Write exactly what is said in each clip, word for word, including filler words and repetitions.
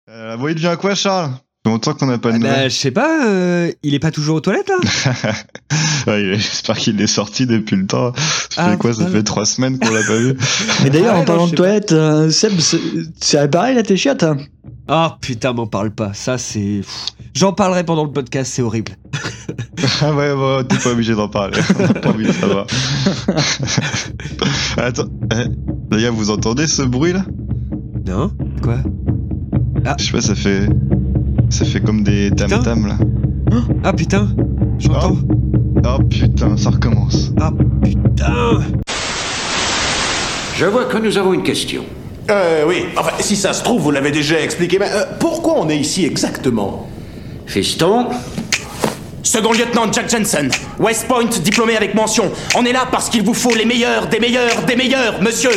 Euh, la voix, il devient à quoi, Charles? Ça fait longtemps qu'on n'a pas de Ah nouvelles. bah, je sais pas, euh, il est pas toujours aux toilettes là. Ouais, j'espère qu'il est sorti depuis le temps. Ça Ah, fait quoi? Ça putain. fait trois semaines qu'on l'a pas vu. Mais d'ailleurs, Ah ouais, en parlant non, de je sais toilette, euh, Seb, c'est- c'est réparé là tes chiottes hein. Ah putain, m'en parle pas. Ça c'est. Pff, J'en parlerai pendant le podcast, c'est horrible. Ah ouais, ouais, t'es pas obligé d'en parler. On a pas envie de savoir. Attends, eh, les gars, vous entendez ce bruit là? Non? Quoi? Je sais pas, ça fait. Ça fait comme des tam-tams là. Ah putain, j'entends. Oh putain, ça recommence. Ah putain. Je vois que nous avons une question. Euh, oui. Enfin, si ça se trouve, vous l'avez déjà expliqué, mais euh, pourquoi on est ici exactement? Fiston, Second lieutenant Jack Jensen, West Point, diplômé avec mention. On est là parce qu'il vous faut les meilleurs, des meilleurs, des meilleurs, monsieur.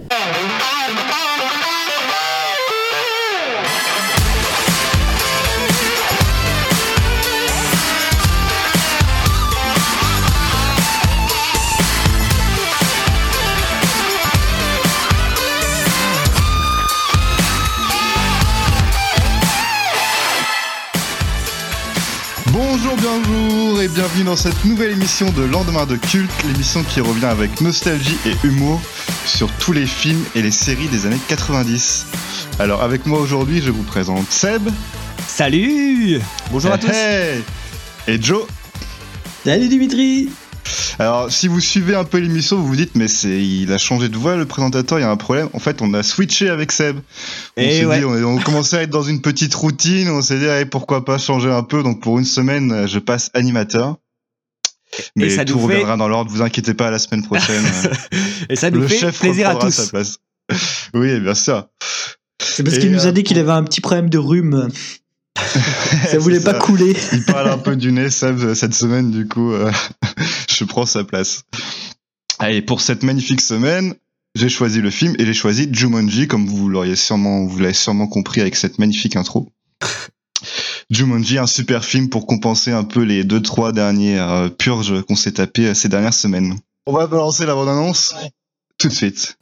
Bonjour, bonjour et bienvenue dans cette nouvelle émission de Lendemain de Culte, l'émission qui revient avec nostalgie et humour sur tous les films et les séries des années quatre-vingt-dix. Alors avec moi aujourd'hui, je vous présente Seb. Salut. Bonjour à Hey, tous. hey. Et Joe. Salut Dimitri. Alors si vous suivez un peu l'émission, vous vous dites mais c'est il a changé de voix le présentateur, il y a un problème. En fait, on a switché avec Seb. On Et s'est ouais. dit, on, on commençait à être dans une petite routine, on s'est dit allez, pourquoi pas changer un peu. Donc pour une semaine, je passe animateur. Mais ça tout nous fait- reviendra dans l'ordre, vous inquiétez pas, la semaine prochaine. Et ça nous le fait chef plaisir à reprendra tous. sa place. Oui, bien sûr. C'est parce Et, qu'il nous euh, a dit qu'il avait un petit problème de rhume. Ça voulait C'est pas ça. couler. Il parle un peu du nez, Seb, cette semaine, du coup, euh, je prends sa place. Allez, pour cette magnifique semaine, j'ai choisi le film et j'ai choisi Jumanji, comme vous l'auriez sûrement, vous l'avez sûrement compris avec cette magnifique intro. Jumanji, un super film pour compenser un peu les deux trois dernières euh, purges qu'on s'est tapées euh, ces dernières semaines. On va balancer la bande-annonce tout de suite.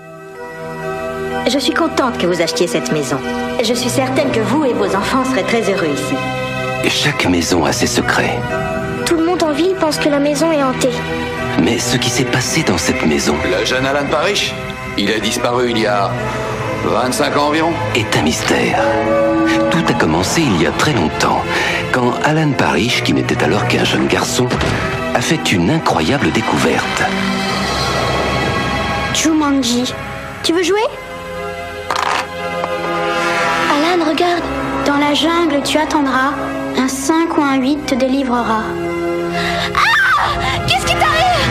Je suis contente que vous achetiez cette maison. Je suis certaine que vous et vos enfants seraient très heureux ici. Chaque maison a ses secrets. Tout le monde en ville pense que la maison est hantée. Mais ce qui s'est passé dans cette maison Le jeune Alan Parrish, il a disparu il y a vingt-cinq ans environ. est un mystère. Tout a commencé il y a très longtemps, quand Alan Parrish, qui n'était alors qu'un jeune garçon, a fait une incroyable découverte. Jumanji. Tu veux jouer? Alan, regarde. Dans la jungle, tu attendras. Un cinq ou un huit te délivrera. Ah! Qu'est-ce qui t'arrive?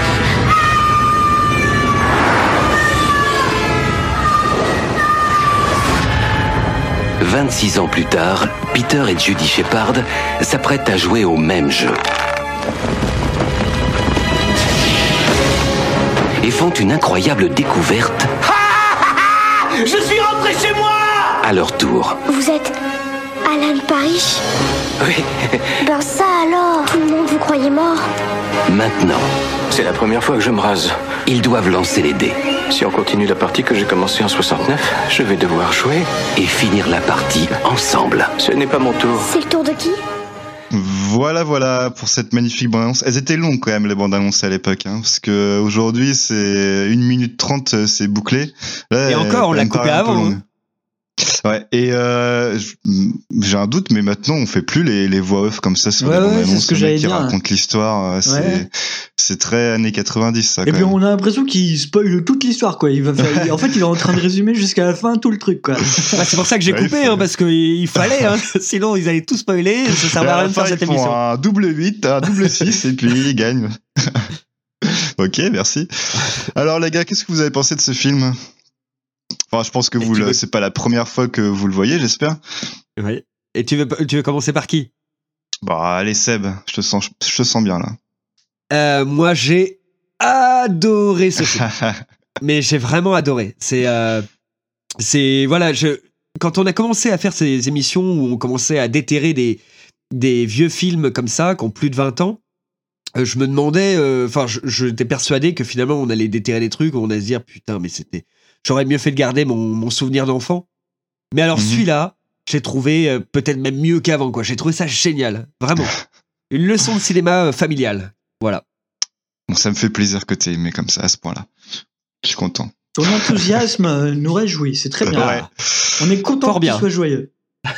vingt-six ans plus tard, Peter et Judy Shepard s'apprêtent à jouer au même jeu. Et font une incroyable découverte Je suis rentré chez moi! à leur tour. Vous êtes Alan Parrish? Oui, Ben ça alors. Tout le monde vous croyait mort. maintenant, C'est la première fois que je me rase. ils doivent lancer les dés Si on continue la partie que j'ai commencée en soixante-neuf, je vais devoir jouer. et finir la partie ensemble. Ce n'est pas mon tour. C'est le tour de qui? Voilà, voilà, pour cette magnifique bande-annonce. Elles étaient longues quand même, les bandes-annonces à l'époque, hein, parce que aujourd'hui c'est une minute trente, euh, c'est bouclé. Là, Et encore, on elle l'a me coupé paraît un peu avant, longue. Ouais, et euh, j- j'ai un doute, mais maintenant on fait plus les, les voix off comme ça sur Ouais, les ouais, bandes-annonces. c'est ce que le mec j'allais qui dire. raconte l'histoire, euh, c'est, Ouais. c'est très années quatre-vingt-dix, ça. Et quand puis même. on a l'impression qu'il spoil toute l'histoire quoi. Il va faire... En fait, il est en train de résumer jusqu'à la fin tout le truc quoi. Bah, c'est pour ça que j'ai Ouais, il coupé, faut- hein, parce qu'il il fallait, hein, sinon ils allaient tout spoiler, ça Et servait à à la rien de faire fin, cette ils font émission. un double huit, un double six, et puis ils gagnent. Ok, merci. Alors les gars, qu'est-ce que vous avez pensé de ce film? Enfin, je pense que Et vous tu le, veux- c'est pas la première fois que vous le voyez, j'espère. Ouais. Et tu veux, tu veux commencer par qui? Bah, allez Seb, je te sens, je te sens bien là. Euh, moi, j'ai adoré ce film. Mais j'ai vraiment adoré. C'est, euh, c'est voilà, je quand on a commencé à faire ces émissions où on commençait à déterrer des des vieux films comme ça qui ont plus de vingt ans, euh, je me demandais, enfin, euh, je, j'étais persuadé que finalement on allait déterrer des trucs, où on allait se dire putain, mais c'était, j'aurais mieux fait de garder mon, mon souvenir d'enfant. Mais alors Mhm. celui-là, j'ai trouvé euh, peut-être même mieux qu'avant, quoi. J'ai trouvé ça génial, vraiment. Une leçon de cinéma euh, familiale, voilà. Bon, ça me fait plaisir que t'aies aimé comme ça, à ce point-là. Je suis content. Ton enthousiasme euh, nous réjouit, c'est très bien. Ouais. On est content Fort que tu bien. sois joyeux.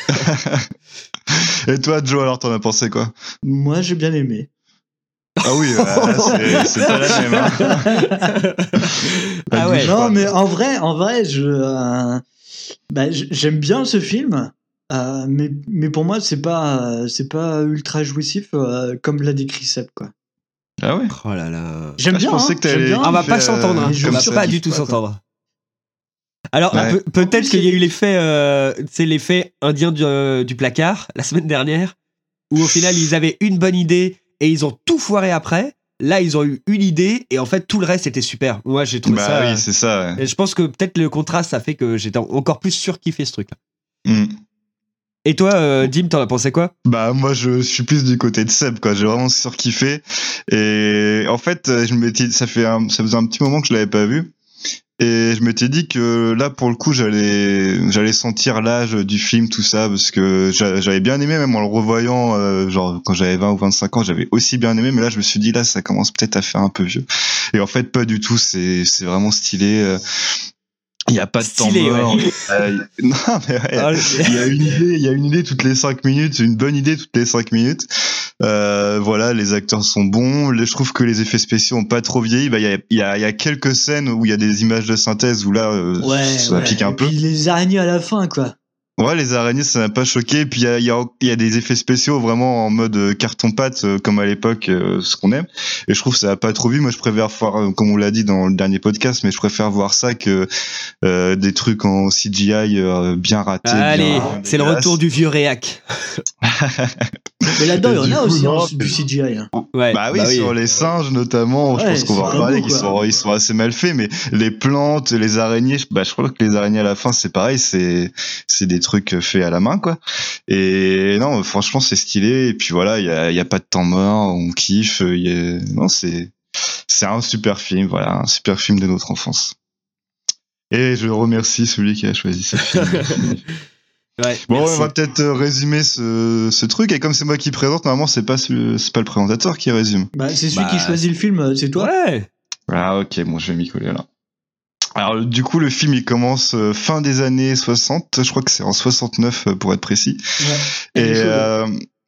Et toi, Joe, alors t'en as pensé quoi? Moi, j'ai bien aimé. Ah oui, euh, c'est, c'est pas la même. Hein. Ah ouais. Non, mais en vrai, en vrai, je, euh, bah, j- j'aime bien ce film, euh, mais, mais pour moi, c'est pas, euh, c'est pas ultra jouissif euh, comme l'a décrit Seb, quoi. Ah ouais. Oh là là. J'aime Ah, je bien. pensais hein, que t'allais j'aime bien. On va kiffer, pas s'entendre, hein. mais je On va me pas kiffe du tout pas, quoi. s'entendre. Alors, Ouais. peu- peut-être plus, qu'il y a c'est- eu l'effet, euh, tu sais, l'effet indien du, euh, du placard la semaine dernière, où au final ils avaient une bonne idée et ils ont tout foiré après. Là, ils ont eu une idée et en fait tout le reste était super. Moi, j'ai trouvé Bah ça. oui, euh, c'est ça. Ouais. et je pense que peut-être le contraste, ça fait que j'étais encore plus surkiffé ce truc-là. Mm. Et toi, euh, Dim, t'en as pensé quoi? Bah moi je suis plus du côté de Seb quoi, j'ai vraiment surkiffé et en fait je m'étais ça fait un, ça faisait un petit moment que je l'avais pas vu et je m'étais dit que là pour le coup j'allais j'allais sentir l'âge du film tout ça parce que j'a- j'avais bien aimé même en le revoyant euh, genre quand j'avais vingt ou vingt-cinq ans, j'avais aussi bien aimé mais là je me suis dit là ça commence peut-être à faire un peu vieux. Et en fait pas du tout, c'est c'est vraiment stylé. euh, Il y a pas de temps Stylé, mort. ouais. Euh, non mais ouais. Ah, Il y a une idée, il y a une idée toutes les cinq minutes, une bonne idée toutes les cinq minutes. Euh, voilà, les acteurs sont bons. Les- Je trouve que les effets spéciaux ont pas trop vieilli. Bah, il y a, il y a, il y a quelques scènes où il y a des images de synthèse où là, euh, Ouais, ça ouais. pique un Et peu. puis les araignées à la fin, quoi. Ouais, les araignées, ça m'a pas choqué. Puis il y a, il y, a, il y a des effets spéciaux vraiment en mode euh, carton-pâte, euh, comme à l'époque, euh, ce qu'on aime. Et je trouve que ça a pas trop vu. Moi, je préfère voir, euh, comme on l'a dit dans le dernier podcast, mais je préfère voir ça que euh, des trucs en C G I euh, bien ratés. Allez, bien c'est le dégueulasses. retour du vieux réac. Mais là-dedans, Et il y en du a coup, aussi non, hein, du C G I. hein. Ouais, Bah oui, sur les singes notamment, je Ouais, pense qu'on va en c'est pas reparler, beau, qu'ils quoi. sont, ils sont assez mal faits, mais les plantes, les araignées, je- bah je crois que les araignées à la fin c'est pareil, c'est c'est des trucs faits à la main quoi. Et non, franchement c'est stylé. Et puis voilà, il y a, il y a pas de temps mort, on kiffe. Il y a... Non, c'est c'est un super film, voilà, un super film de notre enfance. Et je remercie celui qui a choisi ce film. Ouais, Bon, merci. on va peut-être euh, résumer ce, ce truc. Et comme c'est moi qui présente, normalement, c'est pas, ce- c'est pas le présentateur qui résume. Bah, c'est celui Bah, qui choisit le film, euh, c'est toi. Ouais. Ah, ok, bon, je vais m'y coller là. Alors, du coup, le film, il commence euh, fin des années soixante. Je crois que c'est en soixante-neuf, euh, pour être précis. Ouais. Elle est Et, chaude. euh,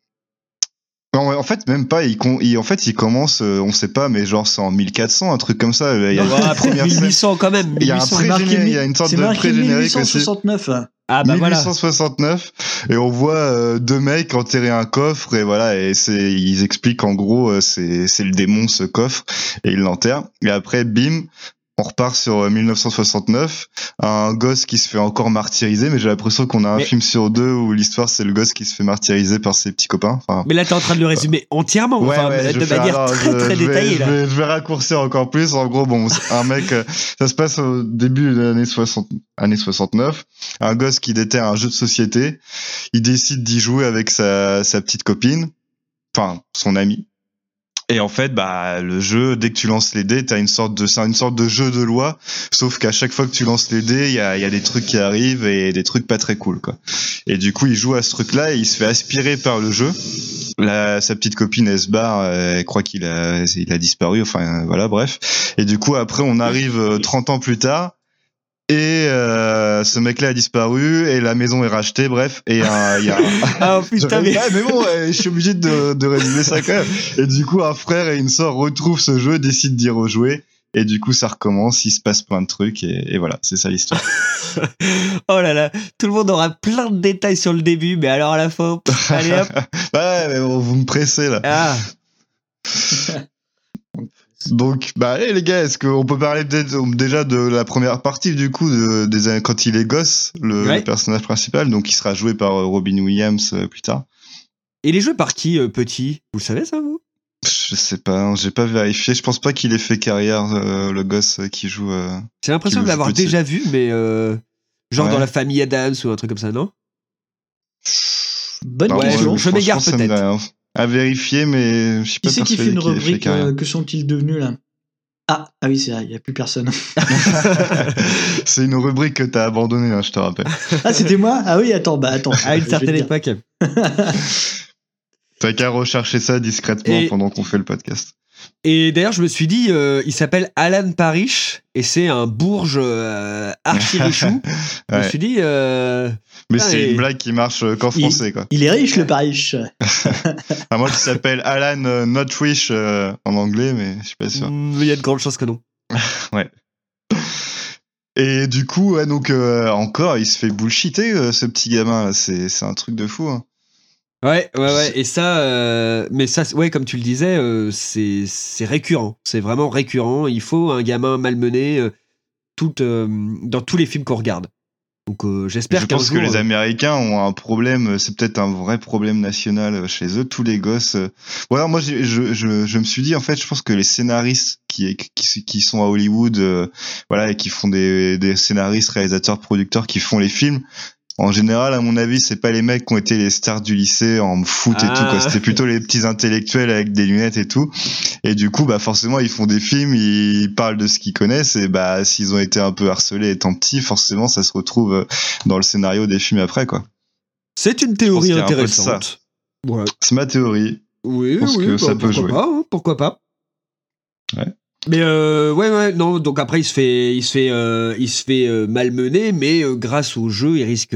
non, en fait, même pas. Il, con- il- en fait, il commence, euh, on sait pas, mais genre, c'est en mille quatre cents, un truc comme ça. Il y a Ouais, la après première scène. mille huit cents quand même. Il y a un mille huit cents. pré- marqué pré-générique, mi- il y a une sorte c'est de marqué pré-générique aussi. mille huit cent soixante-neuf. Ah bah voilà. mille huit cent soixante-neuf et on voit euh, deux mecs enterrer un coffre et voilà et c'est ils expliquent en gros euh, c'est c'est le démon ce coffre et ils l'enterrent et après bim on repart sur euh, mille neuf cent soixante-neuf, un gosse qui se fait encore martyriser, mais j'ai l'impression qu'on a un Mais- film sur deux où l'histoire c'est le gosse qui se fait martyriser par ses petits copains. Enfin, Mais là, t'es en train de le résumer entièrement, enfin, je de vais faire- manière alors, très je- très je vais- détaillée je là. vais, je vais raccourcir encore plus. En gros, bon, c'est un mec, euh, ça se passe au début des années soixante, années soixante-neuf. Un gosse qui déterre un jeu de société. Il décide d'y jouer avec sa, sa petite copine, enfin son amie. Et en fait, bah, le jeu, dès que tu lances les dés, t'as une sorte de, c'est une sorte de jeu de loi. Sauf qu'à chaque fois que tu lances les dés, il y a, il y a des trucs qui arrivent et des trucs pas très cool, quoi. Et du coup, il joue à ce truc-là et il se fait aspirer par le jeu. La, sa petite copine, elle se barre, elle croit qu'il a, il a disparu, enfin, voilà, bref. Et du coup, après, on arrive euh, trente ans plus tard. Et euh, ce mec-là a disparu et la maison est rachetée, bref. Et euh, il y a un... Ah putain, mais. Ouais, mais bon, ouais, je suis obligé de, de résumer ça quand même. Et du coup, un frère et une sœur retrouvent ce jeu, décident d'y rejouer. Et du coup, ça recommence, il se passe plein de trucs. Et, et voilà, c'est ça l'histoire. Oh là là, tout le monde aura plein de détails sur le début, mais alors à la fin, pff, allez hop. Ouais, mais bon, vous me pressez là. Ah, Donc, bah, allez les gars, est-ce qu'on peut parler peut-être déjà de la première partie du coup, de, des années- quand il est gosse, le, Ouais. le personnage principal, donc il sera joué par euh, Robin Williams euh, plus tard. il est joué par qui, euh, petit? Vous le savez ça, vous? Je sais pas, hein, j'ai pas vérifié. Je pense pas qu'il ait fait carrière, euh, le gosse euh, qui joue. euh, J'ai l'impression Qui de le l'avoir joue petit. déjà vu, mais euh, genre Ouais. dans la famille Adams ou un truc comme ça, non? Bonne non, Ouais, question. moi, je m'égare franchement, ça me peut-être. dit rien. À vérifier, mais je suis pas Qui c'est qui fait persuadé une qu'il ait fait rubrique carrière. euh, Que sont-ils devenus là Ah, ah oui, c'est vrai, il n'y a plus personne. C'est une rubrique que t'as abandonnée, hein, je te rappelle. Ah, c'était moi? Ah oui, attends, bah attends. À une je vais certaine te dire. époque. T'as qu'à rechercher ça discrètement Et- pendant qu'on fait le podcast. Et d'ailleurs, je me suis dit, euh, il s'appelle Alan Parrish et c'est un bourge euh, archi-richou. Je me Ouais. suis dit, euh, Mais putain, c'est et- une blague qui marche euh, qu'en Il- français, quoi. Il est riche, le Parish. À moi qui s'appelle Alan euh, Notwish euh, en anglais, mais je suis pas sûr. mm, il y a de grandes chances que non. Et du coup, ouais, donc euh, encore, il se fait bullshiter, euh, ce petit gamin, là. C'est, c'est un truc de fou. Hein. Ouais, ouais, ouais. Et ça, euh, mais ça, ouais, comme tu le disais, euh, c'est, c'est récurrent. C'est vraiment récurrent. Il faut un gamin malmené euh, tout, euh, dans tous les films qu'on regarde. Donc, euh, j'espère Je qu'un pense jour, que les euh, Américains ont un problème, c'est peut-être un vrai problème national euh, chez eux, tous les gosses. euh. Bon, alors moi, j'ai- je, je, je me suis dit, en fait, je pense que les scénaristes qui, qui, qui sont à Hollywood, euh, voilà, et qui font des, des scénaristes, réalisateurs, producteurs, qui font les films, en général, à mon avis, c'est pas les mecs qui ont été les stars du lycée en foot et Ah. tout, quoi. C'était plutôt les petits intellectuels avec des lunettes et tout. Et du coup, bah, forcément, ils font des films, ils parlent de ce qu'ils connaissent, et bah, s'ils ont été un peu harcelés étant petits, forcément, ça se retrouve euh, dans le scénario des films après, quoi. c'est une pense théorie qu'il y a un peu de ça. intéressante. Ouais. C'est ma théorie. Oui, Je pense oui, que bah, ça peut pourquoi jouer. pas, hein, pourquoi pas. Ouais. Mais euh, ouais, ouais, non. Donc après, il se fait, il se fait, euh, il se fait euh, malmener, mais euh, grâce au jeu, il risque,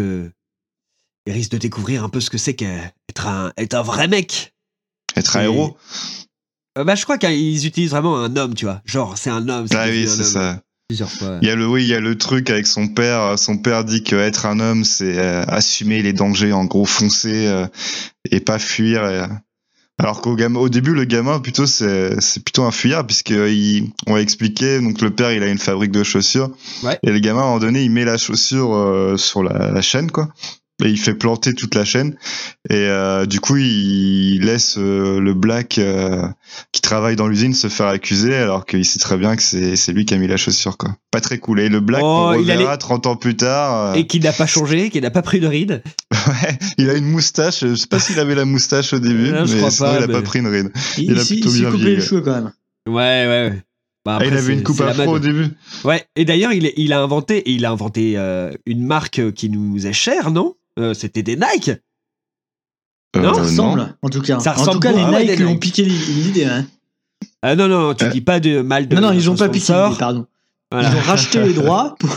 il risque de découvrir un peu ce que c'est qu'être un, être un vrai mec. Être un Et- héros. Euh, bah, je crois qu'ils utilisent vraiment un homme, tu vois. Genre, c'est un homme. Ah devenu oui, un c'est homme ça. Plusieurs fois. Il y a le, oui, il y a le truc avec son père. Son père dit que être un homme, c'est euh, assumer les dangers, en gros, foncer euh, et pas fuir. et- Alors qu'au gamin, au début, le gamin, plutôt, c'est, c'est plutôt un fuyard, puisque il, on va expliquer. Donc, le père, il a une fabrique de chaussures. Ouais. Et le gamin, à un moment donné, il met la chaussure euh, sur la, la chaîne, quoi. Et il fait planter toute la chaîne. Et euh, du coup, il laisse euh, le black euh, qui travaille dans l'usine se faire accuser, alors qu'il sait très bien que c'est, c'est lui qui a mis la chaussure, quoi. Pas très cool. Et le black, Oh, qu'on il reverra allait- trente ans plus tard, euh, Et qui n'a pas changé, qui n'a pas pris de ride. ouais, il a une moustache. Je sais pas s'il avait la moustache au début, Non, je mais crois sinon, pas, il a mais- pas pris une ride. Il, Il a s'y- plutôt il s'y bien coupait vieilli, les ouais. cheveux quand même. Ouais, ouais, ouais. Bah, Ah, après, il avait c'est- une coupe c'est la afro mode. au début. Ouais. Et d'ailleurs, il, est- il a inventé, il a inventé euh, une marque qui nous est chère, non Euh, C'était des Nike. Non, Ça Euh, ressemble, en tout cas. Ça en tout ressemble cas, les beaucoup à Nike des lui ont Nike. piqué l'idée. Hein. Ah non, non, tu Euh. dis pas de mal de. Non, non, ils ont notre pas piqué sponsor. l'idée, pardon. Voilà. Ils ont racheté les droits pour...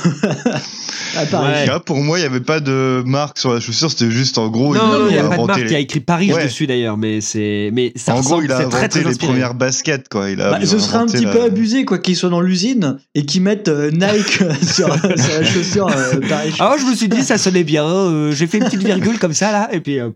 à Paris. Ouais. Là, pour moi, il y avait pas de marque sur la chaussure. C'était juste, en gros, Non, non, il n'y a pas de inventé marque. les- Il y a écrit Paris Ouais. dessus d'ailleurs, mais c'est, mais ça En gros, ressemble. il a c'est très, inventé très les inspiré. premières baskets, quoi. Il a, Bah, il a ce serait un inventé petit la- peu abusé quoi qu'ils soient dans l'usine et qu'ils mettent euh, Nike sur, sur la chaussure euh, Paris. Alors je me suis dit ça sonnait bien. euh, j'ai fait une petite virgule comme ça là, et puis. euh,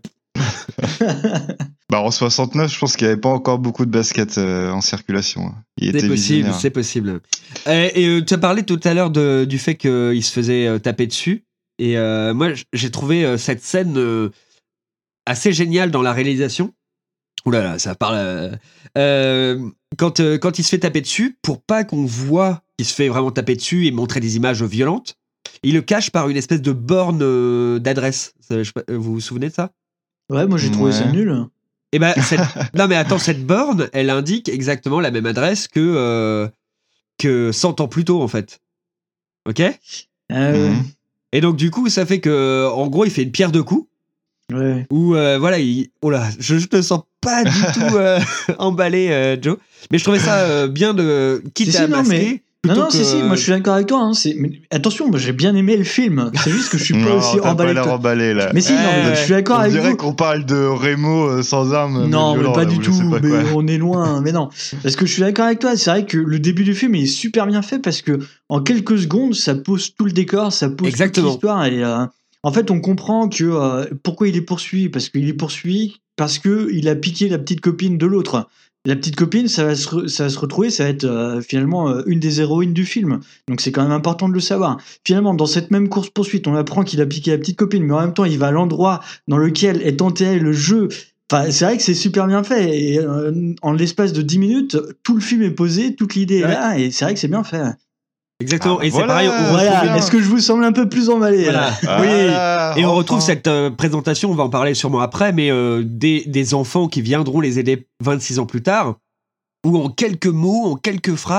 Bah, en soixante-neuf, je pense qu'il y avait pas encore beaucoup de baskets euh, en circulation. hein. Il était C'est possible, visionnaire. c'est possible. Et, et, euh, tu as parlé tout à l'heure de- du fait qu'il se faisait euh, taper dessus. Et euh, moi, j- j'ai trouvé euh, cette scène euh, assez géniale dans la réalisation. Ouh là là, ça parle. euh, euh, quand, euh, quand il se fait taper dessus, pour pas qu'on voit qu'il se fait vraiment taper dessus et montrer des images violentes, il le cache par une espèce de borne euh, d'adresse. Ça, je sais pas, euh, vous vous souvenez de ça? Ouais, moi j'ai trouvé Ouais. ça nul. Eh ben, cette... non mais attends, cette borne, elle indique exactement la même adresse que euh, que cent ans plus tôt en fait. Ok. Euh, Mhm. Et donc du coup, ça fait que, en gros, il fait une pierre de coups. ouais. Où euh, voilà, il... oh là, je, je te sens pas du tout euh, emballé, euh, Joe. Mais je trouvais ça euh, bien de quitte Si, à si, non, masquer. mais- plutôt Non, non, que- si, si, moi je suis d'accord avec toi. Hein, c'est... mais attention, moi j'ai bien aimé le film. C'est juste que je suis pas Non, aussi t'as emballé pas que l'air toi. emballé, là. Mais si, non, mais Ouais. je suis d'accord On avec dirait vous. qu'on parle de Rémo euh, sans armes. Non, mais violent, pas là, du ou je tout. sais pas Mais quoi. on est loin. Mais non, parce que je suis d'accord avec toi. C'est vrai que le début du film est super bien fait parce que en quelques secondes, ça pose tout le décor, ça pose Exactement. toute l'histoire. Et euh, en fait, on comprend que euh, pourquoi il est poursuivi, parce qu'il est poursuivi parce que il a piqué la petite copine de l'autre. La petite copine, ça va se, re- ça va se retrouver, ça va être euh, finalement euh, une des héroïnes du film. Donc c'est quand même important de le savoir. Finalement, dans cette même course-poursuite, on apprend qu'il a piqué la petite copine, mais en même temps, il va à l'endroit dans lequel est enterré le jeu. Enfin, c'est vrai que c'est super bien fait. Et euh, en l'espace de dix minutes, tout le film est posé, toute l'idée Ouais. est là, et c'est vrai que c'est bien fait. Exactement. Ah, et voilà. c'est pareil. On retrouve Voilà, bien. est-ce que je vous semble un peu plus emballé Voilà. là Oui. Ah, Et on enfin. retrouve cette euh, présentation, on va en parler sûrement après, mais euh, des, des enfants qui viendront les aider vingt-six ans plus tard, où en quelques mots, en quelques phrases,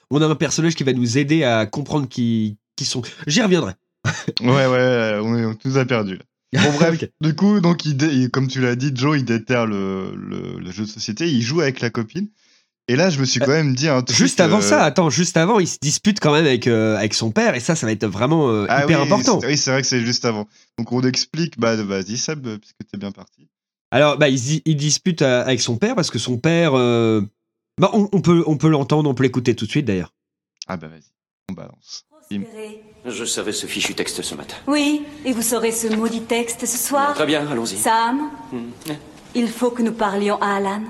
on a un personnage qui va nous aider à comprendre qui, qui sont. J'y reviendrai. Ouais, ouais, on, est, on nous a perdu là. Bon bref, okay. Du coup, donc il dé- il, comme tu l'as dit, Joe, il déterre le, le, le jeu de société, il joue avec la copine. Et là, je me suis quand même dit un truc. Juste avant euh... ça, attends, juste avant, il se dispute quand même avec, euh, avec son père, et ça, ça va être vraiment euh, ah hyper oui, important. C'est, oui, c'est vrai que c'est juste avant. Donc on explique, bah vas-y Seb, puisque t'es bien parti. Alors, bah, il, il dispute euh, avec son père parce que son père. Euh... Bah, on, on, peut, on peut l'entendre, on peut l'écouter tout de suite d'ailleurs. Ah bah vas-y, on balance. Je savais ce fichu texte ce matin. Oui, et vous saurez ce maudit texte ce soir. Très bien, allons-y. Sam, mmh. il faut que nous parlions à Alan.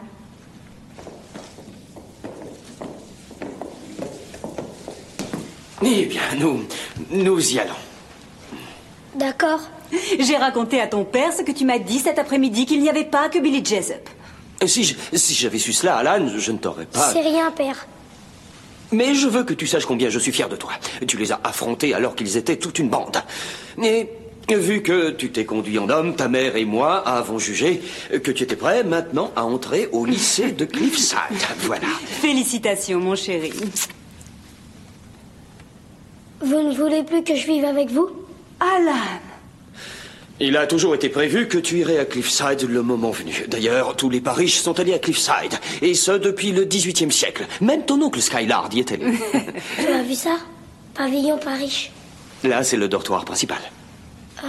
Eh bien, nous, nous y allons. D'accord. J'ai raconté à ton père ce que tu m'as dit cet après-midi, qu'il n'y avait pas que Billy Jessup. Si, je, si j'avais su cela, Alan, je ne t'aurais pas... C'est rien, père. Mais je veux que tu saches combien je suis fier de toi. Tu les as affrontés alors qu'ils étaient toute une bande. Et vu que tu t'es conduit en homme, ta mère et moi avons jugé que tu étais prêt maintenant à entrer au lycée de Cliffside. Voilà. Félicitations, mon chéri. Vous ne voulez plus que je vive avec vous? Alan! Il a toujours été prévu que tu irais à Cliffside le moment venu. D'ailleurs, tous les Parish sont allés à Cliffside. Et ce, depuis le dix-huitième siècle. Même ton oncle Skylard y est allé. Tu as vu ça? Pavillon Parish. Là, c'est le dortoir principal. Ah.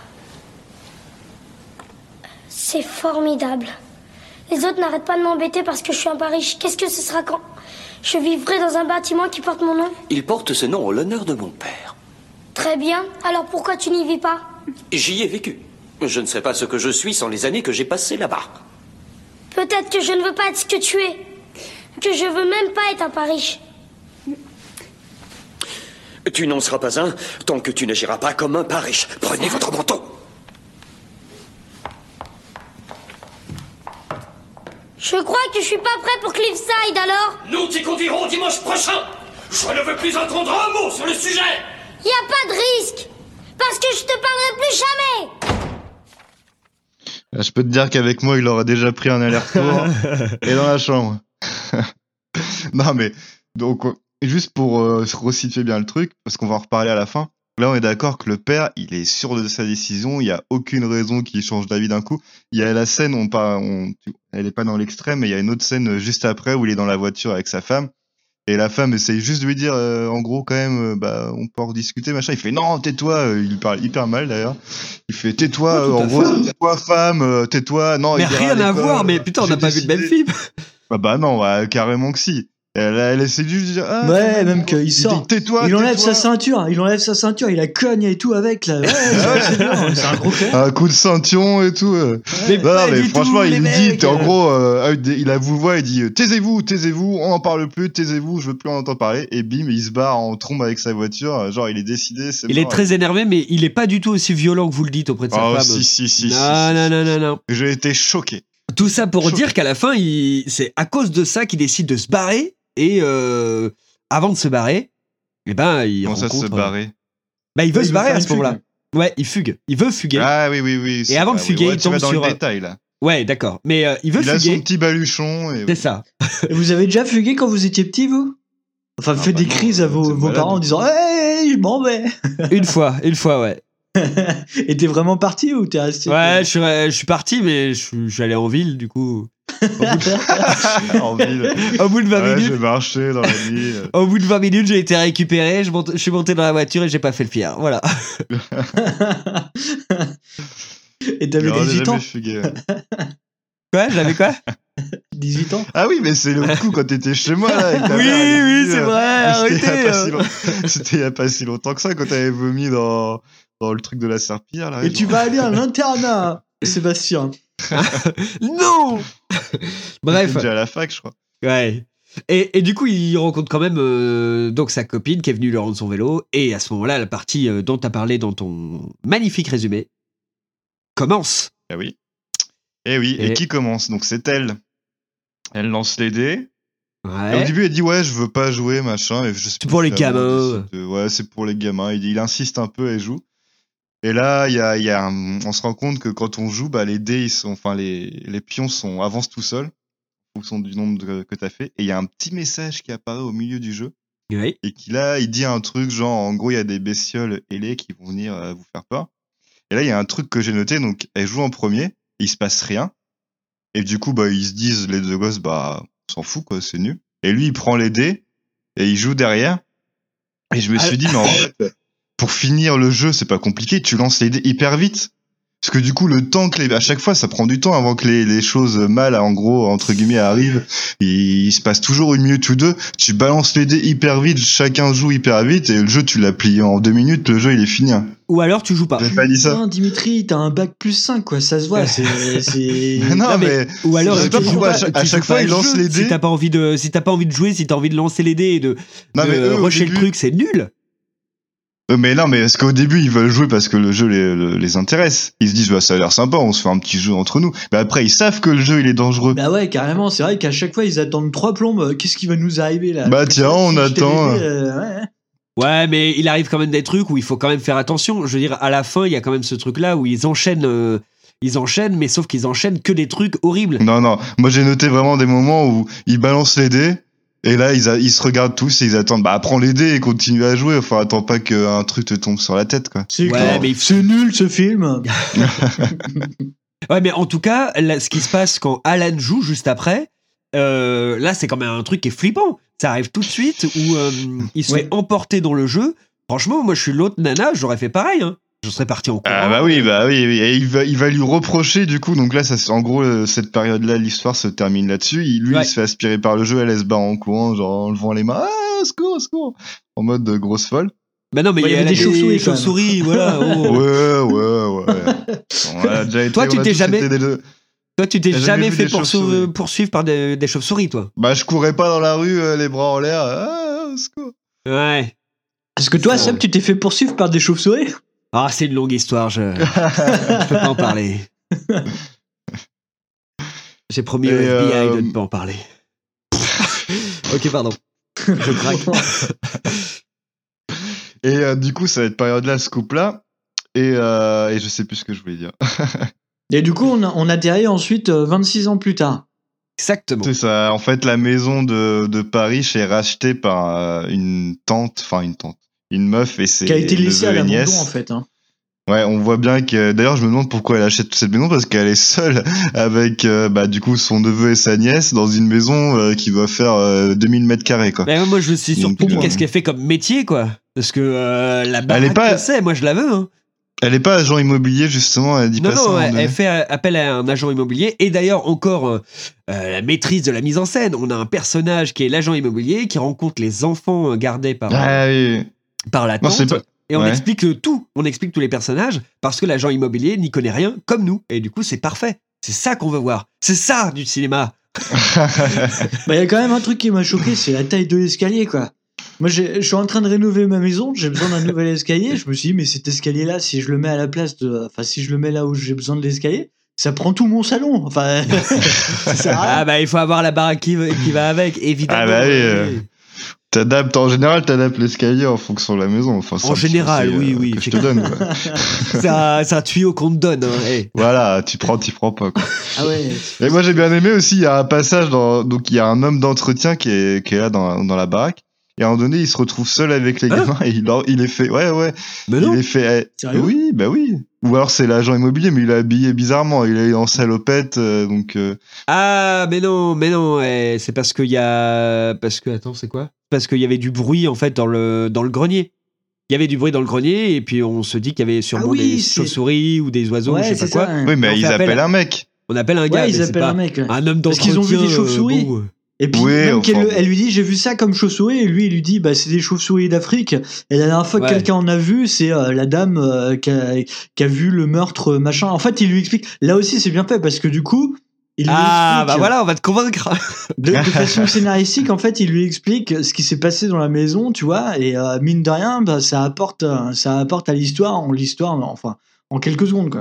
C'est formidable. Les autres n'arrêtent pas de m'embêter parce que je suis un Parish. Qu'est-ce que ce sera quand je vivrai dans un bâtiment qui porte mon nom? Il porte ce nom en l'honneur de mon père. Très bien. Alors pourquoi tu n'y vis pas? J'y ai vécu. Je ne sais pas ce que je suis sans les années que j'ai passées là-bas. Peut-être que je ne veux pas être ce que tu es. Que je veux même pas être un Parish. Tu n'en seras pas un tant que tu n'agiras pas comme un Parish. Prenez votre manteau. Je crois que je suis pas prêt pour Cliffside alors. Nous t'y conduirons dimanche prochain. Je ne veux plus entendre un mot sur le sujet. Y a pas de risque. Parce que je te parlerai plus jamais. Je peux te dire qu'avec moi, il aurait déjà pris un aller-retour et dans la chambre. Non mais, donc, juste pour euh, resituer bien le truc, parce qu'on va en reparler à la fin, là on est d'accord que le père, il est sûr de sa décision, il n'y a aucune raison qu'il change d'avis d'un coup. Il y a la scène, on pas, on, elle est pas dans l'extrême, mais il y a une autre scène juste après où il est dans la voiture avec sa femme. Et la femme essaye juste de lui dire, euh, en gros, quand même, euh, bah, on peut en rediscuter, machin. Il fait, non, tais-toi. Il parle hyper mal, d'ailleurs. Il fait, tais-toi, euh, en gros, tais-toi, femme, euh, tais-toi. Non, mais il rien à voir, mais putain, on n'a pas vu le même film. Bah, bah, non, bah, carrément que si. Elle, elle essaie juste de dire, ah, ouais, même qu'il sort. Dit, tais-toi, il enlève tais-toi. sa ceinture, il enlève sa ceinture, il la cogne et tout avec, là. Ouais, c'est, c'est, bien, c'est un gros fait. Un coup de ceinture et tout. Euh. Mais, non, mais franchement, tout, il me mecs, dit, en gros, euh, il a vous voit, il dit, taisez-vous, taisez-vous, on n'en parle plus, taisez-vous, je veux plus en entendre parler. Et bim, il se barre en trombe avec sa voiture. Genre, il est décidé. C'est il mort, est très énervé, mais il est pas du tout aussi violent que vous le dites auprès de sa oh, femme. Si, si, si. Non, si, non, si, non, non, non. J'ai été choqué. Tout ça pour choqué. dire qu'à la fin, il... c'est à cause de ça qu'il décide de se barrer. Et euh, avant de se barrer, eh ben, il Comment rencontre... ça se barrer? Bah, il veut ouais, se il barrer veut à ce moment-là. Ouais, il fugue. Il veut fuguer. Ah oui, oui, oui. Et avant de vrai, fuguer, ouais, il tu vas tombe dans sur... le détail, là. Ouais, d'accord. Mais euh, il veut il fuguer. Il a son petit baluchon. Et... C'est ça. Et vous avez déjà fugué quand vous étiez petit, vous? Enfin, ah, faites bah des non, crises à vos, vos parents en disant, hey, je m'en vais. Une fois, une fois, ouais. Et t'es vraiment parti ou t'es resté? Ouais, je suis, je suis parti, mais je, suis- je suis allé en ville, du coup. Au bout de, en ville. au bout de vingt Ouais, minutes, j'ai marché dans la nuit. au bout de vingt minutes, j'ai été récupéré, je, monte- je suis monté dans la voiture et j'ai pas fait le fier. Voilà. Et t'avais Non, j'ai dix-huit ans? jamais fugué, ouais. Quoi? J'avais quoi? dix-huit ans? Ah oui, mais c'est le coup quand t'étais chez moi, là. Avec ta Oui, mère, elle oui, dit, c'est euh, vrai, C'était il y a arrêtez, pas euh. si long- C'était il y a pas si longtemps que ça, quand t'avais vomi dans, dans le truc de la serpillière, là. Et tu vas aller à l'internat, Sébastien. Non! Bref. J'étais déjà à la fac, je crois. Ouais. Et, et du coup, il rencontre quand même euh, donc sa copine qui est venue lui rendre son vélo. Et à ce moment-là, la partie euh, dont tu as parlé dans ton magnifique résumé commence. Ah oui. Et oui, et, Et- qui commence? Donc c'est elle. Elle lance les dés. Et au Ouais. début, elle dit ouais, je veux pas jouer, machin. Et je sais C'est pas pour si les c'est à moi gamins. de- de- Ouais, c'est pour les gamins. Il, dit- il insiste un peu et joue. Et là, il y a, il y a un- on se rend compte que quand on joue, bah, les dés, ils sont, enfin, les, les pions sont, avancent tout seuls, en fonction du nombre de- que t'as fait. Et il y a un petit message qui apparaît au milieu du jeu. Oui. Et qu'il a, il dit un truc genre, en gros, il y a des bestioles ailées qui vont venir euh, vous faire peur. Et là, il y a un truc que j'ai noté, donc elle joue en premier, il se passe rien. Et du coup, bah, ils se disent, les deux gosses, bah, on s'en fout, quoi, c'est nul. Et lui, il prend les dés, et il joue derrière. Et je me suis dit, mais en fait, pour finir le jeu, c'est pas compliqué, tu lances les dés hyper vite. Parce que du coup, le temps que les, à chaque fois, ça prend du temps avant que les, les choses mal, en gros, entre guillemets, arrivent. Il, il se passe toujours une minute ou deux. Tu balances les dés hyper vite, chacun joue hyper vite, et le jeu, tu l'as plié en deux minutes, le jeu, il est fini. Ou alors, tu joues pas. J'ai pas dit ça. Non, Dimitri, t'as un bac plus cinq, quoi, ça se voit, c'est, c'est... non, Non, mais, mais- ou alors, je sais tu pas joues pourquoi, pas- à chaque, tu à joues chaque pas fois, à il le lance jeu. les dés. Si t'as pas envie de, si t'as pas envie de jouer, si t'as envie de lancer les dés et de, Non, de mais eux, au rusher début- le truc, c'est nul. Euh, mais non, mais parce qu'au début, ils veulent jouer parce que le jeu les, les intéresse. Ils se disent, bah, ça a l'air sympa, on se fait un petit jeu entre nous. Mais après, ils savent que le jeu, il est dangereux. Bah ouais, carrément, c'est vrai qu'à chaque fois, ils attendent trois plombes, euh, qu'est-ce qui va nous arriver, là? Bah Comme tiens, ça, on si je t'ai attend. aidé, euh, ouais, ouais. Ouais, mais il arrive quand même des trucs où il faut quand même faire attention. Je veux dire, à la fin, il y a quand même ce truc-là où ils enchaînent, euh, ils enchaînent, mais sauf qu'ils enchaînent que des trucs horribles. Non, non. Moi, j'ai noté vraiment des moments où ils balancent les dés. Et là, ils, a, ils se regardent tous et ils attendent. Bah, prends les dés et continue à jouer. Enfin, attends pas qu'un truc te tombe sur la tête, quoi. C'est Ouais, clair. mais il- C'est nul, ce film. Ouais, mais en tout cas, là, ce qui se passe quand Alan joue juste après, euh, là, c'est quand même un truc qui est flippant. Ça arrive tout de suite où euh, il se Ouais. fait emporter dans le jeu. Franchement, moi, je suis l'autre nana, j'aurais fait pareil. Hein. Je serais parti en courant. Ah bah oui, bah oui, oui. Et il va, il va lui reprocher du coup. Donc là, ça, c'est- en gros, euh, cette période-là, l'histoire se termine là-dessus. Il, lui, Ouais. il se fait aspirer par le jeu, elle, elle se barre en courant, genre en levant les mains. Ah, au secours, au secours, en mode de grosse folle. Bah non, mais Ouais, il y, a des chauves-souris, quand même. chauves-souris, voilà. oh. Ouais, ouais, ouais. On a déjà été, Toi, tu on a t'es tous jamais- été des deux. Toi, tu t'es T'as jamais jamais vu fait des poursu- chauves-souris poursuivre par des, des chauves-souris, toi. Bah, je courais pas dans la rue, euh, les bras en l'air. Ah, au secours. Ouais. Est-ce que toi, Ouais. Seb, tu t'es fait poursuivre par des chauves-souris? Ah, c'est une longue histoire, je, je peux pas en parler. J'ai promis au Et, F B I euh, de ne pas en parler. Ok, pardon. Je craque. Et euh, du coup, ça va être période-là, ce couple-là. Et, euh, et je sais plus ce que je voulais dire. Et du coup, on, a- on atterrit ensuite euh, vingt-six ans plus tard. Exactement. C'est ça. En fait, la maison de, de Paris est rachetée par euh, une tante, enfin une tante, une meuf et ses Qui a été laissée à neveux et l'abandon, nièces. en fait. Hein. Ouais, on voit bien que. D'ailleurs, je me demande pourquoi elle achète cette maison parce qu'elle est seule avec, euh, bah, du coup, son neveu et sa nièce dans une maison euh, qui va faire euh, deux mille mètres carrés, quoi. Mais moi, je me suis surtout Donc, dit euh, qu'est-ce qu'elle fait comme métier, quoi. Parce que euh, la Elle est baraque pas- que c'est, moi, je la veux. Hein. Elle est pas agent immobilier, justement, elle dit Non, pas ça. à un non, moment elle, donné. elle fait appel à un agent immobilier. Et d'ailleurs, encore euh, euh, la maîtrise de la mise en scène. On a un personnage qui est l'agent immobilier qui rencontre les enfants euh, gardés par, Ah oui. par la Non, tante. c'est pas. Et on Ouais. explique euh, tout. On explique tous les personnages parce que l'agent immobilier n'y connaît rien comme nous. Et du coup, c'est parfait. C'est ça qu'on veut voir. C'est ça du cinéma. Bah, il y a quand même un truc qui m'a choqué, c'est la taille de l'escalier, quoi. Moi, j'ai- je suis en train de rénover ma maison, j'ai besoin d'un nouvel escalier. Je me suis dit, mais cet escalier-là, si je le mets à la place de. Enfin, si je le mets là où j'ai besoin de l'escalier, ça prend tout mon salon. Enfin, ça sert à rien. Ah bah, il faut avoir la baraque qui, qui va avec, évidemment. Ah bah oui, Oui. euh, T'adaptes, en général, t'adaptes l'escalier en fonction de la maison. Enfin, c'est En un petit général, conseil, oui, euh, oui, Que je te donne, quoi. C'est un, c'est un tuyau qu'on te donne. Hein. Hey. Voilà, tu prends, tu prends pas, quoi. Ah ouais. Et moi, j'ai bien aimé aussi, il y a un passage dans, donc il y a un homme d'entretien qui est, qui est là dans, dans la baraque. Et à un moment donné, il se retrouve seul avec les Hein gamins et il, leur- il est fait, ouais, ouais. Mais non. Il est fait, eh, Sérieux oui, bah oui. Ou alors c'est l'agent immobilier, mais il est habillé bizarrement. Il est en salopette, euh, donc, euh, Ah, mais non, mais non. eh, c'est parce qu'il y a. Parce que. Attends, c'est quoi? Parce qu'il y avait du bruit, en fait, dans le, dans le grenier. Il y avait du bruit dans le grenier, et puis on se dit qu'il y avait sûrement Ah oui, des c'est- chauves-souris ou des oiseaux, Ouais, je sais c'est pas quoi. ça. oui, mais on ils fait appel appellent à- un mec. On appelle un gars, Ouais, mais ils c'est appellent pas un mec. ouais. un homme Parce d'entretien. qu'ils ont vu des euh, chauves-souris. bon, euh. Et puis, Oui, même enfin qu'elle bon. elle lui dit, j'ai vu ça comme chauve-souris, et lui, il lui dit, bah, c'est des chauves-souris d'Afrique. Et la dernière fois Ouais. que quelqu'un en a vu, c'est euh, la dame euh, qui, a, qui a vu le meurtre, euh, machin. En fait, il lui explique. Là aussi, c'est bien fait, parce que du coup, il lui Ah, explique, bah voilà, on va te convaincre. de, de façon scénaristique, en fait, il lui explique ce qui s'est passé dans la maison, tu vois, et euh, mine de rien, bah, ça apporte, euh, ça apporte à l'histoire, en l'histoire, enfin, en quelques secondes, quoi.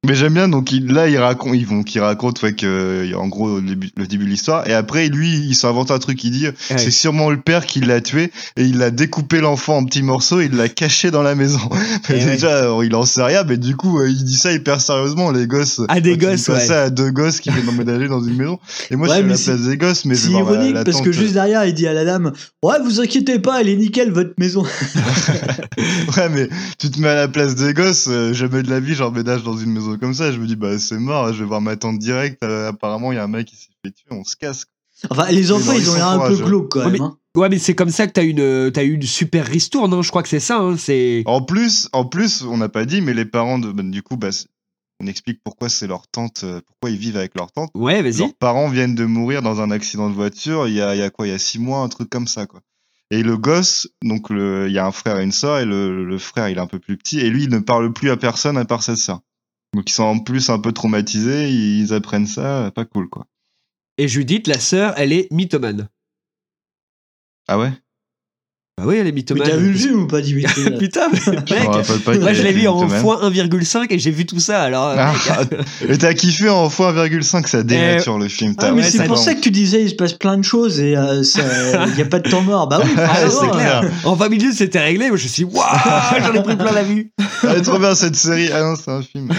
Mais j'aime bien, donc il, là il raconte, ils vont, qu'il raconte ouais, que il y a en gros le début, le début de l'histoire, et après lui il s'invente un truc, il dit ouais. c'est sûrement le père qui l'a tué et il a découpé l'enfant en petits morceaux, et il l'a caché dans la maison. Mais déjà ouais. il en sait rien, mais du coup il dit ça hyper sérieusement, les gosses. À des gosses, ouais. Ça à deux gosses qui viennent emménager dans une maison. Et moi ouais, je suis à la place des gosses, mais c'est je vais voir ironique la, la parce tante. que juste derrière il dit à la dame, ouais vous inquiétez pas, elle est nickel votre maison. Ouais mais tu te mets à la place des gosses, euh, jamais de la vie j'emménage dans une maison comme ça, je me dis bah c'est mort, je vais voir ma tante direct, euh, apparemment il y a un mec qui s'est fait tuer, on se casse. Enfin les enfants ils ont l'air un peu glauques quand ouais, même. Mais, hein. ouais mais c'est comme ça que t'as une, t'as eu une super ristourne, hein, je crois que c'est ça. Hein, c'est... En plus, en plus on n'a pas dit, mais les parents de, bah, du coup bah, on explique pourquoi c'est leur tante, euh, pourquoi ils vivent avec leur tante. Ouais vas-y. Leurs parents viennent de mourir dans un accident de voiture, il y a, il y a quoi, il y a six mois, un truc comme ça quoi. Et le gosse, donc le, il y a un frère et une sœur, et le, le frère il est un peu plus petit, et lui il ne parle plus à personne à part sa sœur. Donc ils sont en plus un peu traumatisés, ils apprennent ça, pas cool quoi. Et Judith, la sœur, elle est mythomane. Ah ouais? Bah oui, elle est mythomane. Mais t'as vu le film ou pas, Dimitri? Putain, mais mec, pas moi je l'ai vu en fois un virgule cinq et j'ai vu tout ça, alors... Ah, et t'as kiffé en fois un virgule cinq, ça dénature euh... le film. Ah, mais ouais, c'est pour ça que tu disais, il se passe plein de choses et il euh, n'y a pas de temps mort. Bah oui, ah, c'est clair. En vingt minutes, c'était réglé, moi je me suis dit, waouh, j'en ai pris plein la vue. Elle est trop bien cette série. Ah non, c'est un film.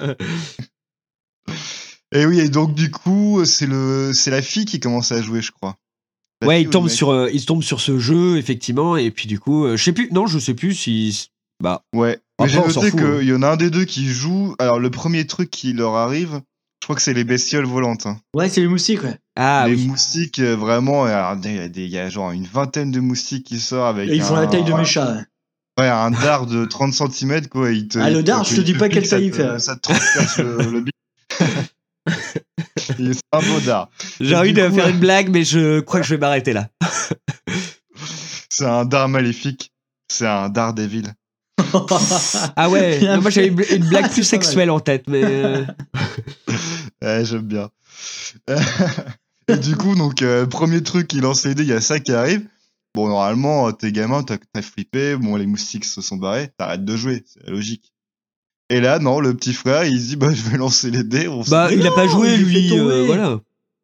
Et oui, et donc du coup, c'est le, c'est la fille qui commence à jouer, je crois. La ouais, il tombe sur, euh, il tombe sur ce jeu effectivement, et puis du coup, euh, je sais plus, non, je sais plus si, bah. Ouais. Mais j'ai noté qu'il y en a un des deux qui joue. Alors le premier truc qui leur arrive, je crois que c'est les bestioles volantes. Hein. Ouais, c'est les moustiques, ouais. Ah les oui. moustiques, euh, vraiment. Il y a des, il y a genre une vingtaine de moustiques qui sortent avec. Et ils un, font la taille de mes chats. Ouais. Ouais, un dard de trente centimètres, quoi. Il te, ah, le dard, je te dis pas quelle taille il fait. Ça te transperce le, le bide. C'est un beau dard. J'ai envie de coup, faire une blague, mais je crois que je vais m'arrêter là. C'est un dard maléfique. C'est un dard devil. Ah ouais, non, moi j'avais une blague plus sexuelle en tête, mais. Euh... Ouais, j'aime bien. Et du coup, donc, euh, premier truc, il lance les dés, il y a ça qui arrive. Bon, normalement, t'es gamin, t'as, t'as flippé, bon, les moustiques se sont barrés, t'arrêtes de jouer, c'est la logique. Et là, non, le petit frère, il se dit, bah, je vais lancer les dés. On bah, il a pas joué, lui, euh, voilà.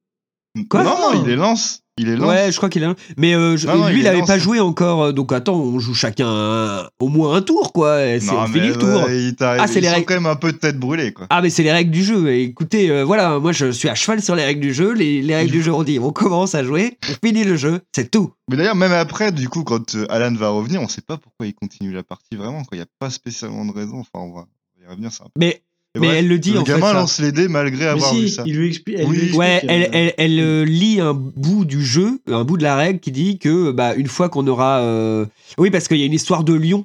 Quoi non, non, il les lance. Il les lance. Ouais, je crois qu'il est là. Mais euh, je, non, non, lui, il, il avait lance. Pas joué encore. Donc attends, on joue chacun un, au moins un tour, quoi. C'est, non, on finit le tour. Ouais, ah, c'est les règles. Quand même un peu de tête brûlée, quoi. Ah, mais c'est les règles du jeu. Et écoutez, euh, voilà, moi, je suis à cheval sur les règles du jeu. Les, les règles du jeu, on dit, on commence à jouer, on finit le jeu, c'est tout. Mais d'ailleurs, même après, du coup, quand euh, Alan va revenir, on sait pas pourquoi il continue la partie vraiment. Il y a pas spécialement de raison. Enfin, on va y revenir. C'est un peu... Mais Mais bref, elle le dit le en fait. Le gamin lance les dés malgré avoir si, vu ça. Il lui explique. Elle oui. lui explique ouais, euh... elle, elle, elle euh, lit un bout du jeu, un bout de la règle qui dit que bah une fois qu'on aura, euh... oui, parce qu'il y a une histoire de lion.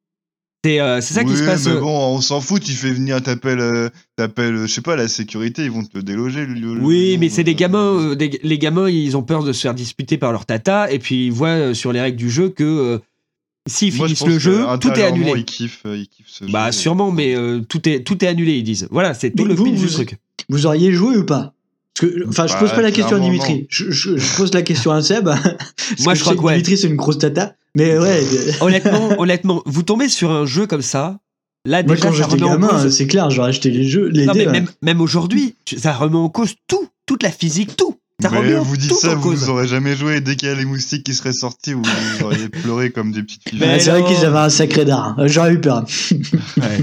C'est, euh, c'est ça oui, qui se passe. Mais bon, on s'en fout. Tu fais venir, t'appelles, euh, t'appelles, je sais pas, la sécurité, ils vont te déloger. Le, le, oui, le, mais c'est euh, des gamins. Euh, des, les gamins, ils ont peur de se faire disputer par leur tata, et puis ils voient euh, sur les règles du jeu que. Euh, S'ils Moi, finissent le jeu, tout est annulé. Ils kiffent, ils kiffent ce bah, jeu. sûrement, mais euh, tout, est, tout est annulé, ils disent. Voilà, c'est tout mais le vous, pitch vous, du truc. Vous auriez joué ou pas? Parce que, enfin, je bah, pose pas la question à Dimitri. Non. Je, je, je pose la question à Seb. Moi, je, je crois que ouais. Dimitri, c'est une grosse tata. Mais ouais. honnêtement, honnêtement, vous tombez sur un jeu comme ça. Là, Moi, déjà, quand j'étais gamin, cause... c'est clair, j'aurais acheté les jeux. Les non, dés, mais ouais. même, même aujourd'hui, ça remet en cause tout. Toute la physique, tout. Ça mais remet vous dites tout ça, en vous cause. aurez jamais joué. Dès qu'il y a les moustiques qui seraient sortis, vous, vous auriez pleuré comme des petites filles. Bah, c'est vrai qu'ils avaient un sacré dard. J'aurais eu peur. Ouais.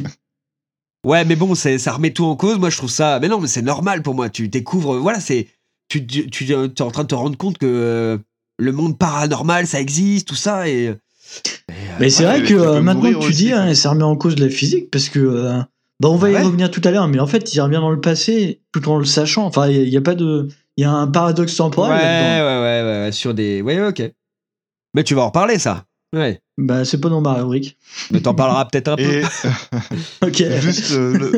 Ouais, mais bon, c'est, ça remet tout en cause. Moi, je trouve ça. Mais non, mais c'est normal pour moi. Tu découvres. Voilà, c'est. Tu, tu, tu es en train de te rendre compte que euh, le monde paranormal, ça existe, tout ça. Et. et mais c'est ouais, vrai que euh, maintenant que tu aussi, dis, hein, ça remet en cause la physique parce que. Euh, bah, on va y ouais. revenir tout à l'heure, mais en fait, il revient dans le passé tout en le sachant. Enfin, il n'y a, a pas de. Il y a un paradoxe temporel. Ouais, là-dedans. ouais, ouais, ouais, ouais, sur des. Ouais, ok. Mais tu vas en reparler, ça. Ouais. Bah, c'est pas dans ma rubrique. Mais t'en parleras peut-être un peu. Et ok. Juste euh, le,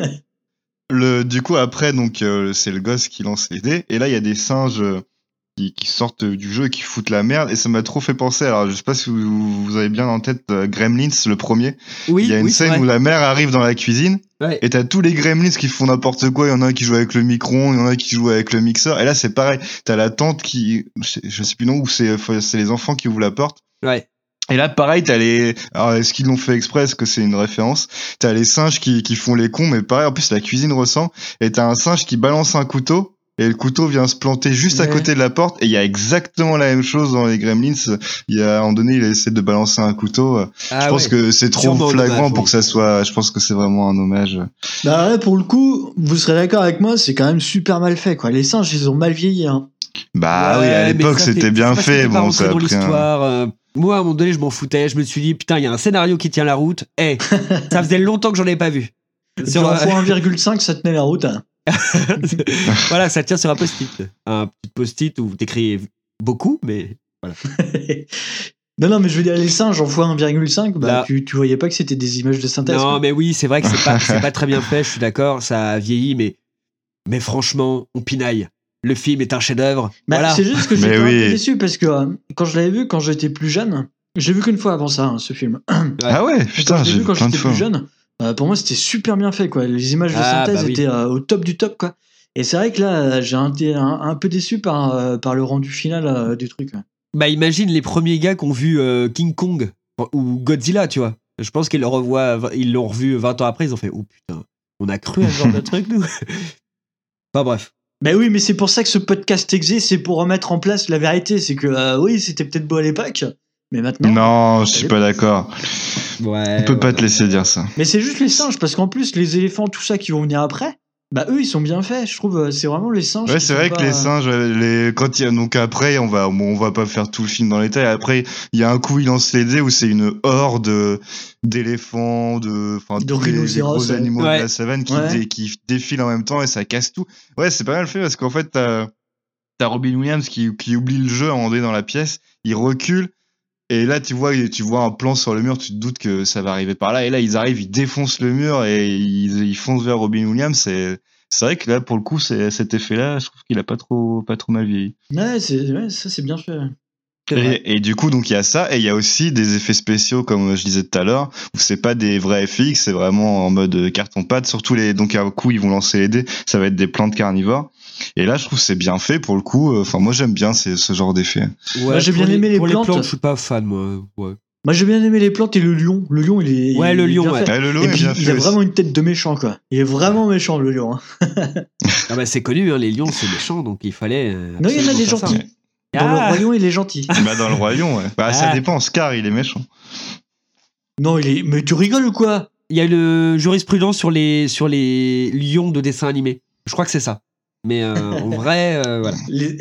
le, du coup après donc euh, c'est le gosse qui lance les dés et là il y a des singes euh, qui, qui sortent du jeu et qui foutent la merde et ça m'a trop fait penser. Alors je sais pas si vous, vous avez bien en tête euh, Gremlins le premier. Oui. Il y a une oui, scène où la mère arrive dans la cuisine. Ouais. Et t'as tous les gremlins qui font n'importe quoi. Il y en a qui jouent avec le micro-ondes, il y en a qui jouent avec le mixeur. Et là, c'est pareil. T'as la tante qui, je sais, je sais plus non où c'est, c'est les enfants qui ouvrent la porte. Ouais. Et là, pareil, t'as les, alors, est-ce qu'ils l'ont fait exprès, est-ce que c'est une référence? T'as les singes qui, qui font les cons, mais pareil, en plus, la cuisine ressent, et t'as un singe qui balance un couteau, et le couteau vient se planter juste ouais. à côté de la porte, et il y a exactement la même chose dans les Gremlins. Il y a, à un moment donné, il essaie de balancer un couteau. Ah, je pense ouais. que c'est trop Sûrement flagrant hommage, pour que ça soit, je pense que c'est vraiment un hommage. Bah ouais, pour le coup, vous serez d'accord avec moi, c'est quand même super mal fait, quoi. Les singes, ils ont mal vieilli, hein. Bah ouais, oui, à l'époque, c'était bien fait. Bon, ça a dans pris l'histoire, un... euh... Moi, à un moment donné, je m'en foutais. Je me suis dit, putain, il y a un scénario qui tient la route. Eh, hey, ça faisait longtemps que j'en avais pas vu. Sur un fois un virgule cinq, ça tenait la route. Hein. Voilà, ça tient sur un post-it. Un petit post-it où t'écris beaucoup, mais voilà. Non, non, mais je veux dire, les singes en fois un virgule cinq, bah, tu, tu voyais pas que c'était des images de synthèse. Non, quoi. mais oui, c'est vrai que c'est pas, c'est pas très bien fait, je suis d'accord, ça a vieilli, mais, mais franchement, on pinaille. Le film est un chef-d'œuvre. Bah, voilà. C'est juste que j'étais oui. un peu déçu parce que euh, quand je l'avais vu, quand j'étais plus jeune, j'ai vu qu'une fois avant ça, hein, ce film. Ouais. Ah ouais, putain, j'ai vu quand plein j'étais de fois. plus jeune. Euh, pour moi, c'était super bien fait, quoi. Les images de Ah, synthèse bah oui. étaient euh, au top du top, quoi. Et c'est vrai que là, j'ai été un, un peu déçu par, euh, par le rendu final euh, du truc. Ouais. Bah, imagine les premiers gars qui ont vu euh, King Kong ou Godzilla, tu vois. Je pense qu'ils le revoient, ils l'ont revu vingt ans après, ils ont fait, oh putain, on a cru à ce genre de truc, nous. Enfin bref. Ben oui, mais c'est pour ça que ce podcast existe, c'est pour remettre en place la vérité. C'est que, euh, oui, c'était peut-être beau à l'époque, mais maintenant... Non, je suis pas d'accord. Ouais, on peut ouais, pas te ouais. laisser dire ça. Mais c'est juste les singes, parce qu'en plus, les éléphants, tout ça qui vont venir après, bah eux, ils sont bien faits. Je trouve, c'est vraiment les singes. Ouais, c'est vrai pas... que les singes, les... quand il y a... donc après, on va, bon, on va pas faire tout le film dans les détails. Après, il y a un coup, il lance les dés où c'est une horde d'éléphants, de, enfin, de les, les gros ouais. animaux ouais. de la savane qui, ouais. dé... qui défilent en même temps et ça casse tout. Ouais, c'est pas mal fait parce qu'en fait, t'as, t'as Robin Williams qui, qui oublie le jeu à un moment donné dans la pièce, il recule. Et là, tu vois, tu vois un plan sur le mur, tu te doutes que ça va arriver par là. Et là, ils arrivent, ils défoncent le mur et ils, ils foncent vers Robin Williams. C'est, c'est vrai que là, pour le coup, c'est, cet effet-là, je trouve qu'il a pas trop, pas trop mal vieilli. Ouais, c'est, ouais, ça, c'est bien fait. C'est et, et du coup, donc, il y a ça. Et il y a aussi des effets spéciaux, comme je disais tout à l'heure, où c'est pas des vrais F X, c'est vraiment en mode carton-pâte. Surtout les, donc, à un coup, ils vont lancer les dés. Ça va être des plantes carnivores. Et là, je trouve que c'est bien fait pour le coup. Enfin, moi, j'aime bien ces, ce genre d'effet. Ouais, moi, j'ai bien les, aimé les pour plantes. les plantes. Je suis pas fan, moi. Ouais. Moi, j'ai bien aimé les plantes et le lion. Le lion, il est. Ouais, il le est lion, bien ouais. fait. ouais. Le lion et est puis, bien il fait a aussi. vraiment une tête de méchant, quoi. Il est vraiment méchant, le lion. Ah bah, c'est connu, hein, les lions, c'est méchant, donc il fallait. Euh, non, il y en a des gentils. Dans ah. le royaume, il est gentil. Bah, dans le royaume, ouais. Bah, ah. ça dépend. Scar, il est méchant. Non, il est. Mais tu rigoles ou quoi? Il y a le jurisprudence sur les, sur les lions de dessin animé. Je crois que c'est ça. Mais euh, en vrai, euh, voilà. Les...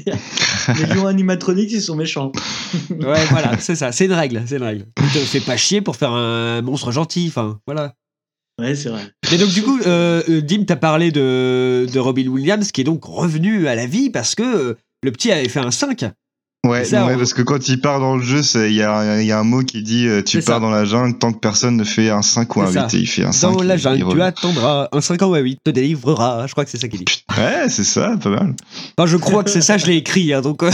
les lions animatroniques, ils sont méchants. Ouais, voilà, c'est ça. C'est une règle. C'est une règle. Tu te fais pas chier pour faire un monstre gentil. Enfin, voilà. Ouais, c'est vrai. Et donc, du coup, euh, Dim, t'as parlé de, de Robin Williams, qui est donc revenu à la vie parce que le petit avait fait un cinq. Ouais, ça, ouais on... parce que quand il part dans le jeu, il y a, y a un mot qui dit euh, tu c'est pars ça. dans la jungle tant que personne ne fait un cinq ou un huit. Et il fait un cinq. Dans la jungle, il tu attendras, un cinq ou un huit te délivrera. Je crois que c'est ça qu'il dit. Ouais, c'est ça, pas mal. Enfin, je crois que c'est ça, je l'ai écrit. Hein, donc... ok,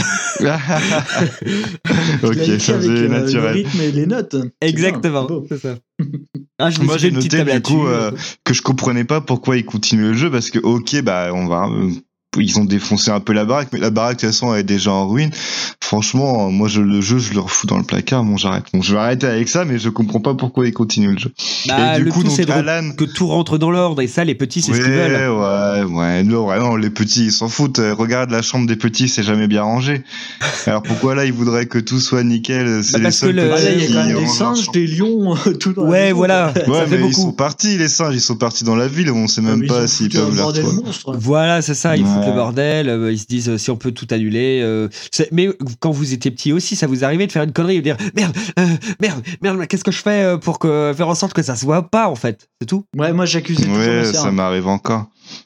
ça avec faisait euh, naturel. le rythme et les notes. Exactement, c'est, c'est ça. Ah, je Moi, j'ai une petite noté du table coup là-dessus. euh, que je comprenais pas pourquoi ils continuaient le jeu parce que ok, bah on va. Euh, ils ont défoncé un peu la baraque, mais la baraque de toute façon elle est déjà en ruine. Franchement, moi je, le jeu je le refous dans le placard. Bon, j'arrête. Bon, je vais arrêter avec ça, mais je comprends pas pourquoi ils continuent le jeu. Bah, et du le coup, tout, donc c'est de Alan, que tout rentre dans l'ordre et ça, les petits, c'est ouais, ce qu'ils veulent. Ouais, ouais, non, ouais, non, les petits ils s'en foutent. Regarde la chambre des petits, c'est jamais bien rangé. Alors pourquoi là ils voudraient que tout soit nickel? C'est bah, les parce seuls que le... Ah, là, il y a qui quand même des rangent leur singes, chambre. des lions, tout dans Ouais, la voilà. Ouais, ça fait mais beaucoup. ils sont partis, les singes, ils sont partis dans la ville, on sait même mais pas ils s'ils foutent peuvent un les bordel retrouver. monstre. Voilà, c'est ça, ils Ouais. foutent le bordel, euh, ils se disent euh, si on peut tout annuler. Euh, c'est- mais quand vous étiez petit aussi, ça vous arrivait de faire une connerie et de dire merde, euh, merde, merde, qu'est-ce que je fais euh, pour que, faire en sorte que ça se voit pas en fait, c'est tout. Ouais, moi j'accusais toujours Ouais, mon ça cerf. m'arrive encore.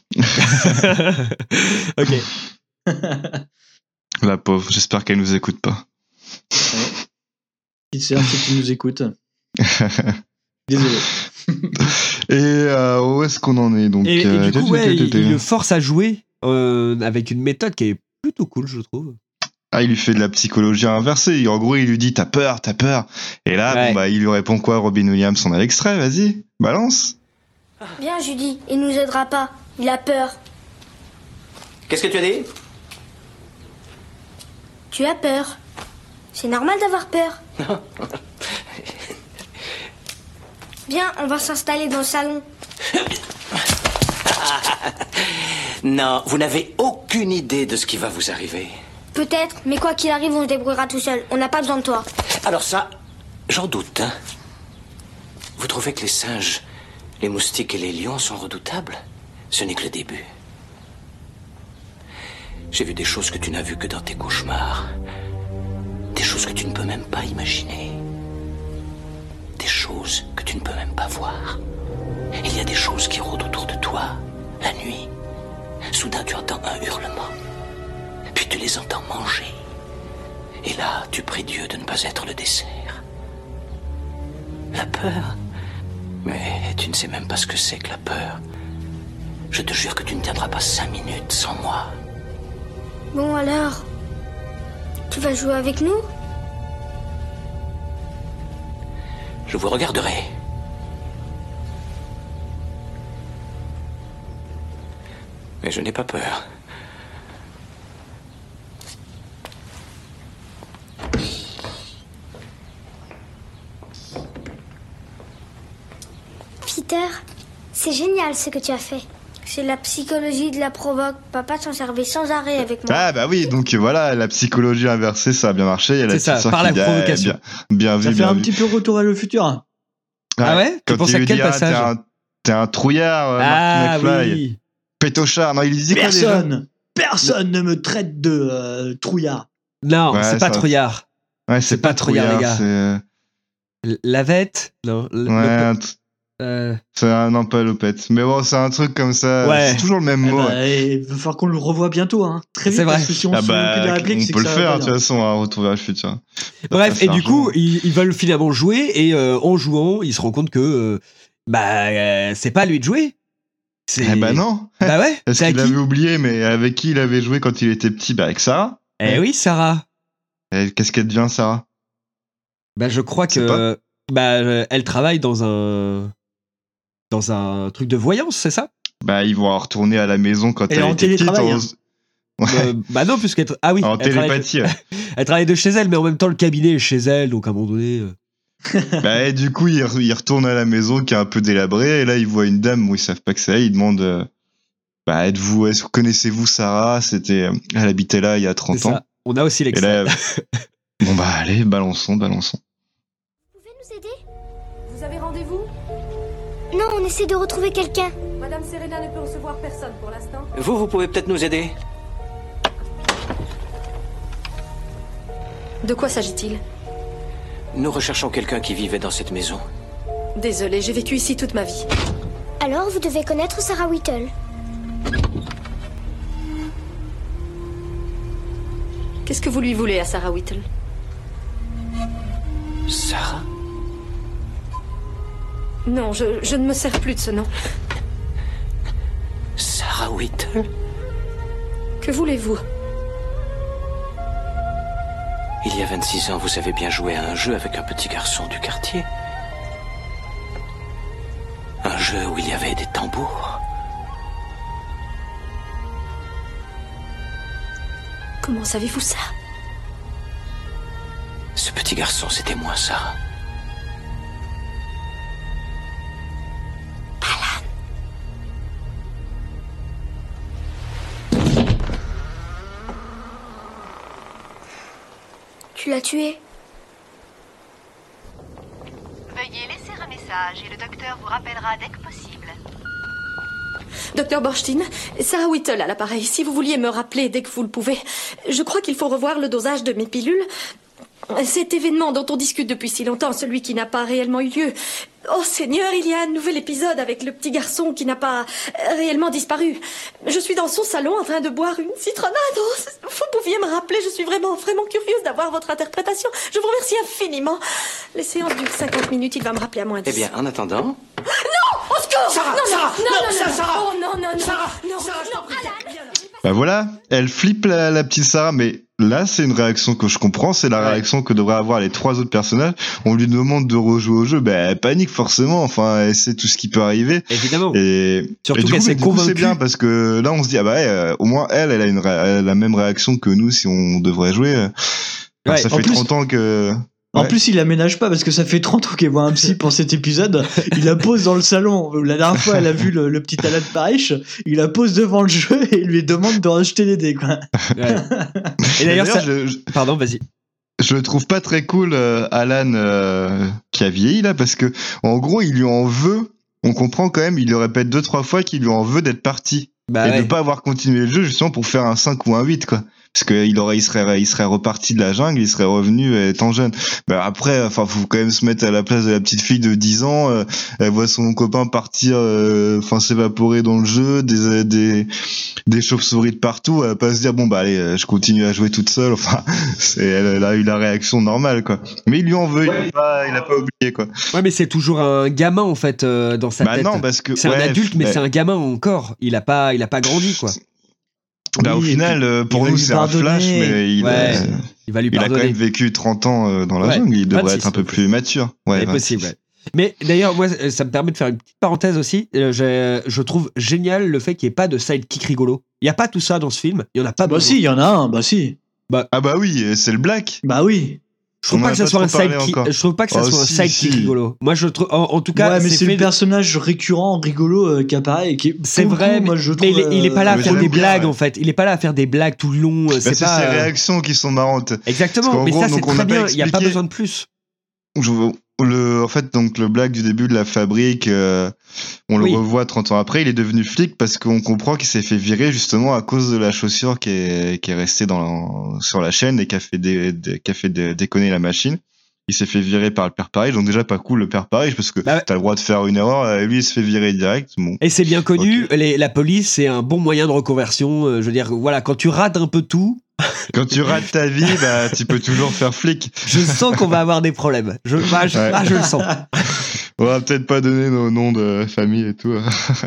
Ok. La pauvre, j'espère qu'elle nous écoute pas. Petite sœur, si tu nous écoutes. Désolé. Et euh, où est-ce qu'on en est donc Et, et euh, du coup, ouais, il, il le force à jouer euh, avec une méthode qui est plutôt cool, je trouve. Ah, il lui fait de la psychologie inversée. En gros, il lui dit t'as peur, t'as peur. Et là, Ouais. bon, bah, il lui répond quoi, Robin Williams? On a l'extrait, vas-y, balance. Bien, Judy, il nous aidera pas. Il a peur. Qu'est-ce que tu as dit? Tu as peur. C'est normal d'avoir peur. Viens, on va s'installer dans le salon. Non, vous n'avez aucune idée de ce qui va vous arriver. Peut-être, mais quoi qu'il arrive, on se débrouillera tout seul. On n'a pas besoin de toi. Alors ça, j'en doute, hein. Vous trouvez que les singes, les moustiques et les lions sont redoutables? Ce n'est que le début. J'ai vu des choses que tu n'as vues que dans tes cauchemars. Des choses que tu ne peux même pas imaginer. Des choses que tu ne peux même pas voir. Il y a des choses qui rôdent autour de toi, la nuit. Soudain, tu entends un hurlement. Puis tu les entends manger. Et là, tu pries Dieu de ne pas être le dessert. La peur. Mais tu ne sais même pas ce que c'est que la peur. Je te jure que tu ne tiendras pas cinq minutes sans moi. Bon alors, tu vas jouer avec nous? Je vous regarderai. Mais je n'ai pas peur. Peter, c'est génial ce que tu as fait. C'est la psychologie de la provoque. Papa s'en servait sans arrêt avec moi. Ah bah oui, donc voilà, la psychologie inversée, ça a bien marché. Il y a la C'est ça, petite sœur par qui la dit, ah, provocation. Bien, bien vu, Ça fait bien un vu. petit peu retour à le futur. Ah ouais? Tu Quand penses il à lui quel dit, ah, passage? T'es un, t'es un trouillard, euh, Ah Marty McFly. oui. Pétochard. Non, il disait quoi déjà? Personne, personne ne me traite de euh, trouillard. Non, Ouais, c'est pas ça- trouillard. Ouais, c'est pas pas trouillard, trouillard, les gars. c'est... euh, L- Lavette? Non. le- Ouais, le- un t- euh, c'est un, non, pas Lopette. Mais bon, c'est un truc comme ça. Ouais. C'est toujours le même Eh mot. bah, ouais. il va falloir qu'on le revoie bientôt, hein. Très vite, C'est vrai. parce que si on Ah se souvient bah, plus des répliques, on c'est peut que le ça faire, va de pas toute bien. façon, à Retour vers le futur. Ça Bref, passe et du largement. coup, ils, ils veulent finalement jouer, et euh, en jouant, ils se rendent compte que euh, bah euh, c'est pas à lui de jouer. C'est... Eh bah non. Bah ouais, Parce c'est à qu'il qui? avait oublié, mais avec qui il avait joué quand il était petit? Bah avec Sarah. Eh oui, Sarah. Et qu'est-ce qu'elle devient, Sarah? Bah je crois Je sais que bah euh, elle travaille dans un dans un truc de voyance, c'est ça? Bah ils vont retourner à la maison quand Elle est elle en était petite. télétravail, en- hein. Ouais, Euh, bah non, puisqu'elle tra- ah oui, en elle travaille, de... télépathie. ouais. elle travaille de chez elle, mais en même temps le cabinet est chez elle, donc à un moment donné. euh, Bah, et du coup, il, re- il retourne à la maison qui est un peu délabrée, et là, il voit une dame où ils savent pas que c'est elle, ils demandent, euh, bah, êtes-vous, est-ce que connaissez-vous Sarah? C'était, euh, elle habitait là il y a trente c'est ans. ça. On a aussi Et l'extrait. là, bon, bah, allez, balançons, balançons. Vous pouvez nous aider? Vous avez rendez-vous? Non, on essaie de retrouver quelqu'un. Madame Serena ne peut recevoir personne pour l'instant. Vous, vous pouvez peut-être nous aider? De quoi s'agit-il? Nous recherchons quelqu'un qui vivait dans cette maison. Désolée, j'ai vécu ici toute ma vie. Alors, vous devez connaître Sarah Whittle. Qu'est-ce que vous lui voulez à Sarah Whittle? Sarah? Non, je, je ne me sers plus de ce nom. Sarah Whittle? Que voulez-vous? Il y a vingt-six ans, vous avez bien joué à un jeu avec un petit garçon du quartier. Un jeu où il y avait des tambours. Comment savez-vous ça? Ce petit garçon, c'était moi, Sarah. Tu l'as tué? Veuillez laisser un message et le docteur vous rappellera dès que possible. Docteur Borstein, Sarah Whittle à l'appareil. Si vous vouliez me rappeler dès que vous le pouvez. Je crois qu'il faut revoir le dosage de mes pilules. Cet événement dont on discute depuis si longtemps, celui qui n'a pas réellement eu lieu. Oh Seigneur, il y a un nouvel épisode avec le petit garçon qui n'a pas réellement disparu. Je suis dans son salon en train de boire une citronnade. Oh, vous pouviez me rappeler, je suis vraiment, vraiment curieuse d'avoir votre interprétation. Je vous remercie infiniment. Les séances durent cinquante minutes, il va me rappeler à moins dix. Eh bien, en attendant... Non! Au secours! Sarah, non, non, Sarah, non, non, non, non, Sarah, non, Sarah. Oh non, non, non. Sarah, non, Sarah, je non, t'en prie, Alan. Bah voilà, elle flippe la, la petite Sarah, mais là, c'est une réaction que je comprends, c'est la Ouais. réaction que devraient avoir les trois autres personnages. On lui demande de rejouer au jeu, bah, elle panique forcément, enfin, elle sait tout ce qui peut arriver. Évidemment. Et, Surtout et du qu'elle coup, s'est mais du coup, c'est convaincue. bien parce que là, on se dit, ah bah, ouais, euh, au moins, elle, elle a, une, ré- elle a la même réaction que nous si on devrait jouer. Alors, Ouais, ça en fait plus- trente ans que. En Ouais. plus, il aménage pas parce que ça fait trente ans qu'elle voit un psy pour cet épisode. Il la pose dans le salon. La dernière fois, elle a vu le, le petit Alan Parrish. Il la pose devant le jeu et il lui demande de rejeter les dés, quoi. Ouais. Et d'ailleurs, ça... je, je, pardon, vas-y. je le trouve pas très cool, euh, Alan, euh, qui a vieilli là, parce que en gros, il lui en veut. On comprend quand même, il le répète deux trois fois qu'il lui en veut d'être parti Bah et ouais. de pas avoir continué le jeu justement pour faire un cinq ou un huit, quoi. Parce que il aurait, il serait, il serait reparti de la jungle, il serait revenu étant jeune. Bah après, enfin, faut quand même se mettre à la place de la petite fille de dix ans. Euh, elle voit son copain partir, enfin, euh, s'évaporer dans le jeu, des, des, des chauves-souris de partout. Elle va pas se dire bon bah allez, je continue à jouer toute seule. Enfin, c'est, elle, elle a eu la réaction normale, quoi. Mais il lui en veut, il a pas, il a pas oublié, quoi. Ouais, mais c'est toujours un gamin en fait euh, dans sa bah tête. non, parce que c'est ouais, un adulte, mais ouais. c'est un gamin encore. Il a pas, il a pas grandi, quoi. Bah, Oui, au final, euh, pour il va nous, lui c'est un pardonner. flash, mais il, Ouais, euh, il va lui il a quand pardonner. même vécu trente ans euh, dans la Ouais, jungle. Il devrait vingt-six, être un peu en plus mature. Ouais, C'est vingt-six. possible, ouais. Mais d'ailleurs, moi, ça me permet de faire une petite parenthèse aussi. Euh, j'ai- je trouve génial le fait qu'il n'y ait pas de sidekick rigolo. Il n'y a pas tout ça dans ce film. Il n'y en a pas Bah besoin. si, il y en a un, bah si. Ah bah oui, c'est le Black. Bah oui. Je trouve On pas en que a ça pas soit un trop parlé sidekick. encore. Je trouve pas que ça Oh, soit un si, sidekick si. rigolo. Moi, je trouve. En, en tout cas, ouais, mais c'est fait le de- personnage récurrent, rigolo, euh, qui apparaît et qui est. C'est pour le vrai, coup, mais, moi, je mais trouve, il, est, il est pas là à mais faire j'aime des bien, blagues ouais. en fait. Il est pas là à faire des blagues tout le long. euh, Bah, C'est c'est pas. ses euh, réactions qui sont marrantes. Exactement. Parce qu'en Mais gros, ça, c'est donc, on très n'a pas bien. Il n'y a pas expliqué- besoin de plus. Je- le, en fait, donc le Black du début de la fabrique, euh, on le Oui. revoit trente ans après. Il est devenu flic parce qu'on comprend qu'il s'est fait virer justement à cause de la chaussure qui est, qui est restée dans, sur la chaîne et qui a fait, dé, dé- qui a fait dé- déconner la machine. Il s'est fait virer par le père Parrish, donc déjà pas cool le père Parrish parce que Bah ouais. t'as le droit de faire une erreur, et lui il se fait virer direct. Bon. Et c'est bien connu, les- la police, c'est un bon moyen de reconversion. euh, Je veux dire, voilà, quand tu rates un peu tout, Quand tu rates ta vie, bah tu peux toujours faire flic. je sens qu'on va avoir des problèmes. Je, bah, je, Ouais. ah, je le sens. On va peut-être pas donner nos noms de famille et tout.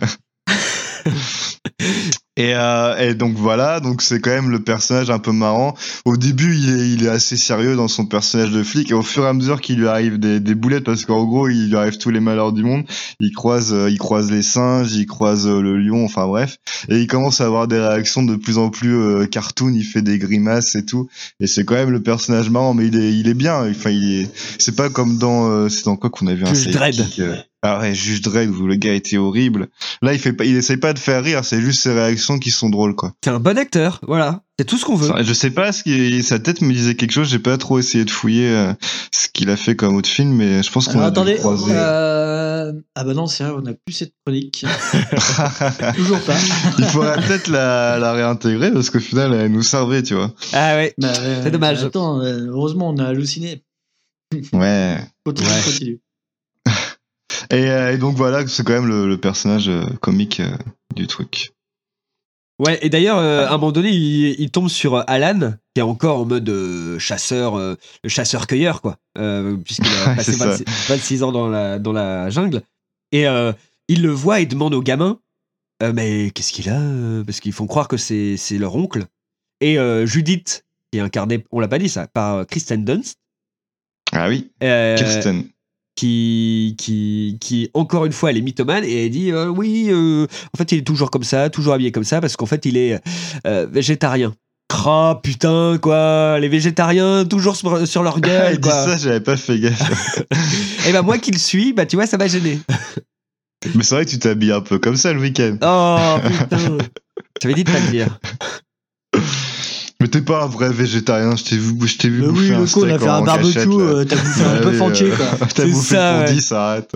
Et, euh, et donc voilà, donc c'est quand même le personnage un peu marrant. Au début, il est, il est assez sérieux dans son personnage de flic, et au fur et à mesure qu'il lui arrive des, des boulettes, parce qu'en gros, il lui arrive tous les malheurs du monde. Il croise, euh, il croise les singes, il croise euh, le lion, enfin bref, et il commence à avoir des réactions de plus en plus euh, cartoon. Il fait des grimaces et tout, et c'est quand même le personnage marrant, mais il est, il est bien. Enfin, il est, c'est pas comme dans, euh, c'est dans quoi qu'on a vu un Juge Dredd. sidekick, euh, Ah ouais, Juge Dredd où le gars était horrible. Là, il fait pas, il essaye pas de faire rire, c'est juste ses réactions qui sont drôles, quoi. C'est un bon acteur, voilà. C'est tout ce qu'on veut. Je sais pas, ce qui, sa tête me disait quelque chose. J'ai pas trop essayé de fouiller euh, ce qu'il a fait comme autre film, mais je pense qu'on Alors, a dû attendez, le croiser. euh... ah bah non, c'est vrai, on n'a plus cette chronique. Toujours pas. Il faudrait peut-être la, la réintégrer parce qu'au final, elle nous servait, tu vois. Ah ouais, Bah, euh, c'est dommage. Attends, euh, heureusement, on a halluciné. Ouais. Continue, Ouais. continue. Et, euh, et donc voilà, c'est quand même le, le personnage euh, comique euh, du truc. Ouais, et d'ailleurs, euh, à un moment donné, il, il tombe sur euh, Alan, qui est encore en mode euh, chasseur, euh, chasseur-cueilleur, quoi, euh, puisqu'il a Ouais, passé c'est ça. vingt-six, vingt-six ans dans la, dans la jungle. Et euh, il le voit et demande au gamin, euh, mais qu'est-ce qu'il a euh, Parce qu'ils font croire que c'est, c'est leur oncle. Et euh, Judith, qui est incarnée, on l'a pas dit ça, par euh, Kristen Dunst, Ah oui, euh, Kirsten. qui, qui, qui, encore une fois, elle est mythomane et elle dit euh, oui, euh, en fait, il est toujours comme ça, toujours habillé comme ça, parce qu'en fait, il est euh, végétarien. Oh putain, quoi, les végétariens, toujours sur, sur leur Ah, gueule, il dit quoi. ça, j'avais pas fait gaffe. Et ben, moi qui le suis, bah, tu vois, ça m'a gêné. Mais c'est vrai que tu t'habilles un peu comme ça le week-end. Oh putain. J'avais dit de pas le dire. Mais t'es pas un vrai végétarien, je t'ai vu, je t'ai vu Mais bouffer oui, un le coup, on a steak fait en un barbecue, cachette, là. euh, t'as bouffé un Ah peu oui, entier, euh, quoi. T'as C'est bouffé ça, le ouais. pondy, ça arrête.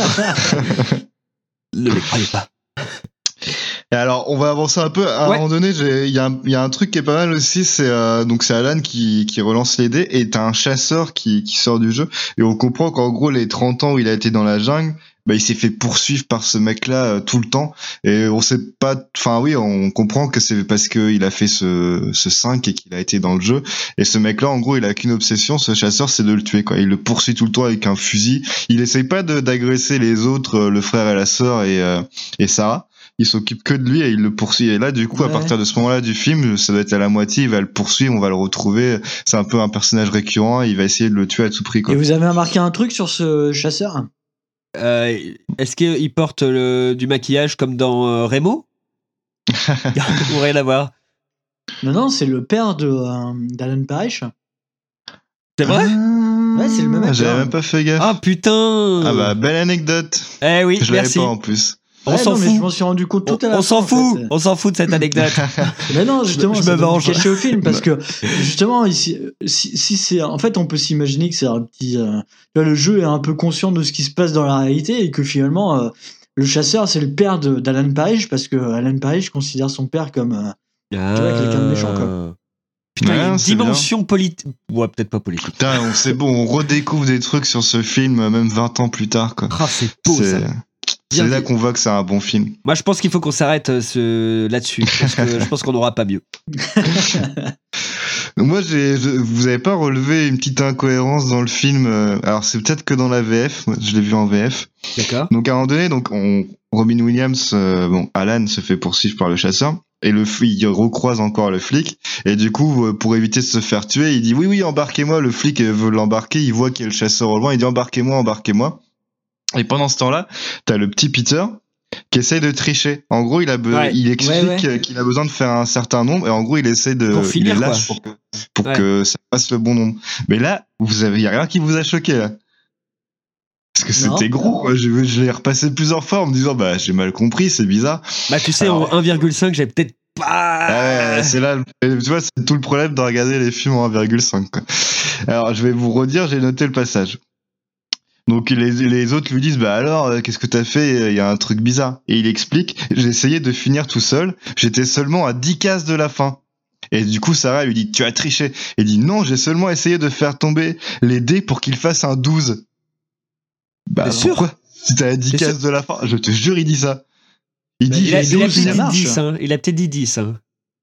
Ne le croyez pas. Et alors, on va avancer un peu. À un Ouais. moment donné, j'ai- il y, a un- il y a un truc qui est pas mal aussi, c'est euh, donc c'est Alan qui, qui relance les dés et t'as un chasseur qui, qui sort du jeu et on comprend qu'en gros les trente ans où il a été dans la jungle, bah il s'est fait poursuivre par ce mec-là euh, tout le temps et on sait pas. Enfin oui, on comprend que c'est parce que il a fait ce ce cinq et qu'il a été dans le jeu et ce mec-là, en gros, il a qu'une obsession, ce chasseur, c'est de le tuer quoi. Il le poursuit tout le temps avec un fusil. Il essaye pas de d'agresser les autres, euh, le frère et la sœur et euh, et Sarah. Il s'occupe que de lui et il le poursuit. Et là, du coup, à Ouais. partir de ce moment-là du film, ça doit être à la moitié, il va le poursuivre, on va le retrouver. C'est un peu un personnage récurrent, il va essayer de le tuer à tout prix, quoi. Et vous avez remarqué un truc sur ce chasseur? Euh, est-ce qu'il porte le, du maquillage comme dans euh, Remo Ou rien à voir. Non, non, c'est le père de, euh, d'Alan Parrish. C'est vrai Ah, Ouais, c'est le même Ah, acteur. j'avais même pas fait gaffe. Ah putain. Ah bah, belle anecdote. Eh oui, Je l'avais merci. pas en plus. On Ouais, s'en non, mais fout. je m'en suis rendu compte tout à On, la on fin, s'en en fout. fait. On s'en fout de cette anecdote. Mais non, justement, Je me ça doit venge. être caché au film parce que justement, ici, si, si c'est, en fait, on peut s'imaginer que c'est un petit, euh, tu vois, le jeu est un peu conscient de ce qui se passe dans la réalité et que finalement, euh, le chasseur, c'est le père de, d'Alan Parrish parce que Alan Parrish considère son père comme, euh, tu vois, quelqu'un de méchant, quoi. Putain, il y a Ouais, une c'est bien. dimension politique. Ouais, peut-être pas politique. Putain, on c'est bon, on redécouvre des trucs sur ce film même vingt ans plus tard quoi. Ah, c'est beau C'est ça. c'est Bien là dit. qu'on voit que c'est un bon film. Moi, je pense qu'il faut qu'on s'arrête euh, ce... là-dessus. Parce que je pense qu'on n'aura pas mieux. Donc moi, j'ai, je- vous avez pas relevé une petite incohérence dans le film. euh, Alors c'est peut-être que dans la V F. Moi, je l'ai vu en V F. D'accord. Donc à un moment donné, donc on, Robin Williams, euh, bon, Alan se fait poursuivre par le chasseur et le flic, il recroise encore le flic et du coup, euh, pour éviter de se faire tuer, il dit oui oui embarquez-moi. Le flic euh, veut l'embarquer, il voit qu'il y a le chasseur au loin, il dit embarquez-moi, embarquez-moi. Et pendant ce temps-là, t'as le petit Peter qui essaye de tricher. En gros, il a be- Ouais. il explique Ouais, ouais. euh, qu'il a besoin de faire un certain nombre et en gros, il essaie de Pour finir, il est lâche quoi. pour que pour Ouais. que ça fasse le bon nombre. Mais là, vous avez y a rien qui vous a choqué là. Parce que Non. c'était gros, quoi. Je, je l'ai repassé plusieurs fois en me disant, bah, j'ai mal compris, c'est bizarre. Bah, tu sais, Alors- en un virgule cinq, j'ai peut-être pas. Ouais, c'est là, le- tu vois, c'est tout le problème de regarder les films en un virgule cinq, quoi. Alors, je vais vous redire, j'ai noté le passage. Donc, les, les autres lui disent, bah alors, euh, qu'est-ce que t'as fait? Il y a un truc bizarre. Et il explique, j'ai essayé de finir tout seul, j'étais seulement à dix cases de la fin. Et du coup, Sarah lui dit, tu as triché. Il dit, non, j'ai seulement essayé de faire tomber les dés pour qu'il fasse un douze. Bah, T'es sûr pourquoi? Si t'as à dix T'es cases de la fin, je te jure, il dit ça. Il Bah, dit, Il a, j'ai il a douze, ça peut-être dit marche. dix. Hein. Il a peut-être dit dix. Hein.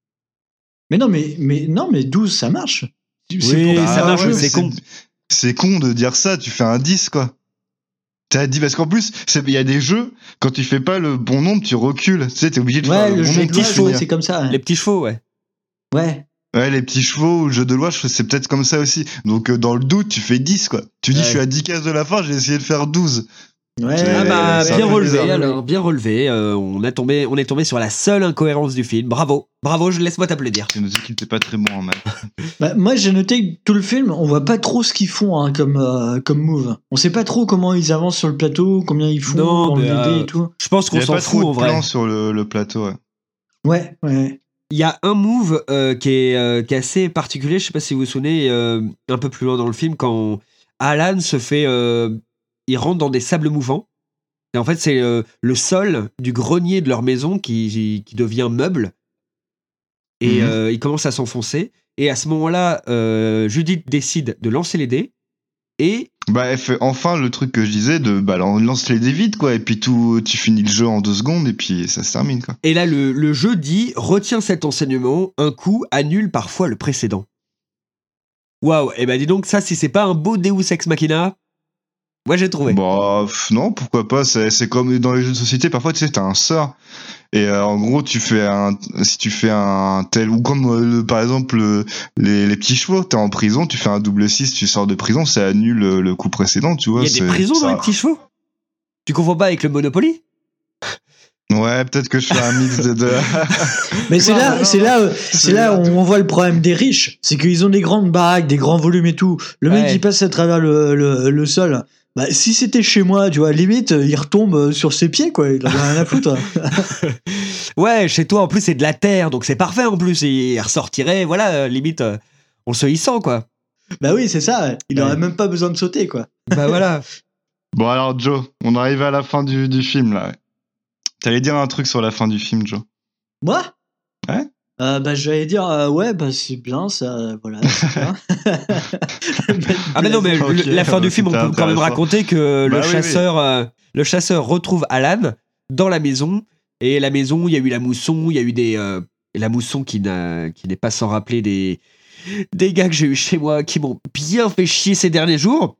Mais non, mais, mais, non, mais douze, ça marche. C'est Oui, pour- ça Ah marche, ouais, mais mais c'est con. C'est con de dire ça, tu fais un dix, quoi. T'as dit, parce qu'en plus, c'est- il y a des jeux, quand tu fais pas le bon nombre, tu recules. Tu sais, t'es obligé de Ouais, faire le le bon jeu nombre. de petits loi, pour chevaux, ouais, finir. c'est comme ça. Les petits chevaux, ouais. Ouais. Ouais, les petits chevaux ou le jeu de loi, je- c'est peut-être comme ça aussi. Donc, euh, dans le doute, tu fais dix, quoi. Tu dis, Ouais. je suis à dix cases de la fin, j'ai essayé de faire douze. Ouais, C'est- Ah bah, c'est un bien peu relevé, bizarre. alors, bien relevé. Euh, on, a tombé, on est tombé sur la seule incohérence du film. Bravo, bravo, je laisse-moi t'applaudir. Tu nous dis qu'il était pas très bon en maths. Bah, moi, j'ai noté que tout le film, on voit pas trop ce qu'ils font hein, comme, euh, comme move. On sait pas trop comment ils avancent sur le plateau, combien ils font Non, dans mais, le euh, D D et tout. Je pense Il y qu'on avait s'en pas fout trop en de vrai. plans sur le, le plateau, ouais. Ouais, ouais. Il y a un move euh, qui, est, euh, qui est assez particulier, je sais pas si vous vous souvenez, euh, un peu plus loin dans le film, quand Alan se fait... euh, il rentre dans des sables mouvants. Et en fait, c'est euh, le sol du grenier de leur maison qui, qui devient meuble. Et Mhm. euh, il commence à s'enfoncer. Et à ce moment-là, euh, Judith décide de lancer les dés. Et Bah, elle fait enfin le truc que je disais de, bah, lance les dés vite, quoi. Et puis tout, tu finis le jeu en deux secondes et puis ça se termine, quoi. Et là, le, le jeu dit « Retiens cet enseignement, un coup annule parfois le précédent. » Waouh, et ben dis donc, ça, si c'est pas un beau Deus Ex Machina, moi j'ai trouvé. Bah, pff, non, pourquoi pas. C'est, c'est comme dans les jeux de société, parfois, tu sais, t'as un sort. Et euh, en gros, tu fais un, si tu fais un tel, ou comme euh, le- par exemple le- les, les petits chevaux, t'es en prison, tu fais un double six, tu sors de prison, ça annule le, le coup précédent, tu vois. Il y a c'est- des prisons ça- dans les petits chevaux. Tu confonds pas avec le Monopoly? Ouais, peut-être que je fais un mix de deux. Mais c'est Ouais, là, non, c'est non, là, euh, c'est c'est là où on voit le problème des riches. C'est qu'ils ont des grandes baraques, des grands volumes et tout. Le mec, Ouais. il passe à travers le, le, le sol. Bah, si c'était chez moi, tu vois, limite, il retombe euh, sur ses pieds, quoi. Il en a rien à foutre. Ouais, chez toi, en plus, c'est de la terre, donc c'est parfait en plus. Il ressortirait, voilà, euh, limite, euh, on se hissant, quoi. Bah oui, c'est ça. Il Ouais. aurait même pas besoin de sauter, quoi. Bah voilà. Bon, alors, Joe, on arrive à la fin du, du film, là. T'allais dire un truc sur la fin du film, Joe. Moi Ouais. Euh, bah, j'allais dire, euh, ouais, bah, c'est bien, ça, voilà, c'est bien. Ah mais non, mais Ok, le- la fin du film, on c'était peut quand même intéressant. raconter que Bah le oui, chasseur, euh, le chasseur retrouve Alan dans la maison. Et la maison, il y a eu la mousson, il y a eu des, euh, la mousson qui n'a, qui n'est pas sans rappeler des, des gars que j'ai eu chez moi qui m'ont bien fait chier ces derniers jours.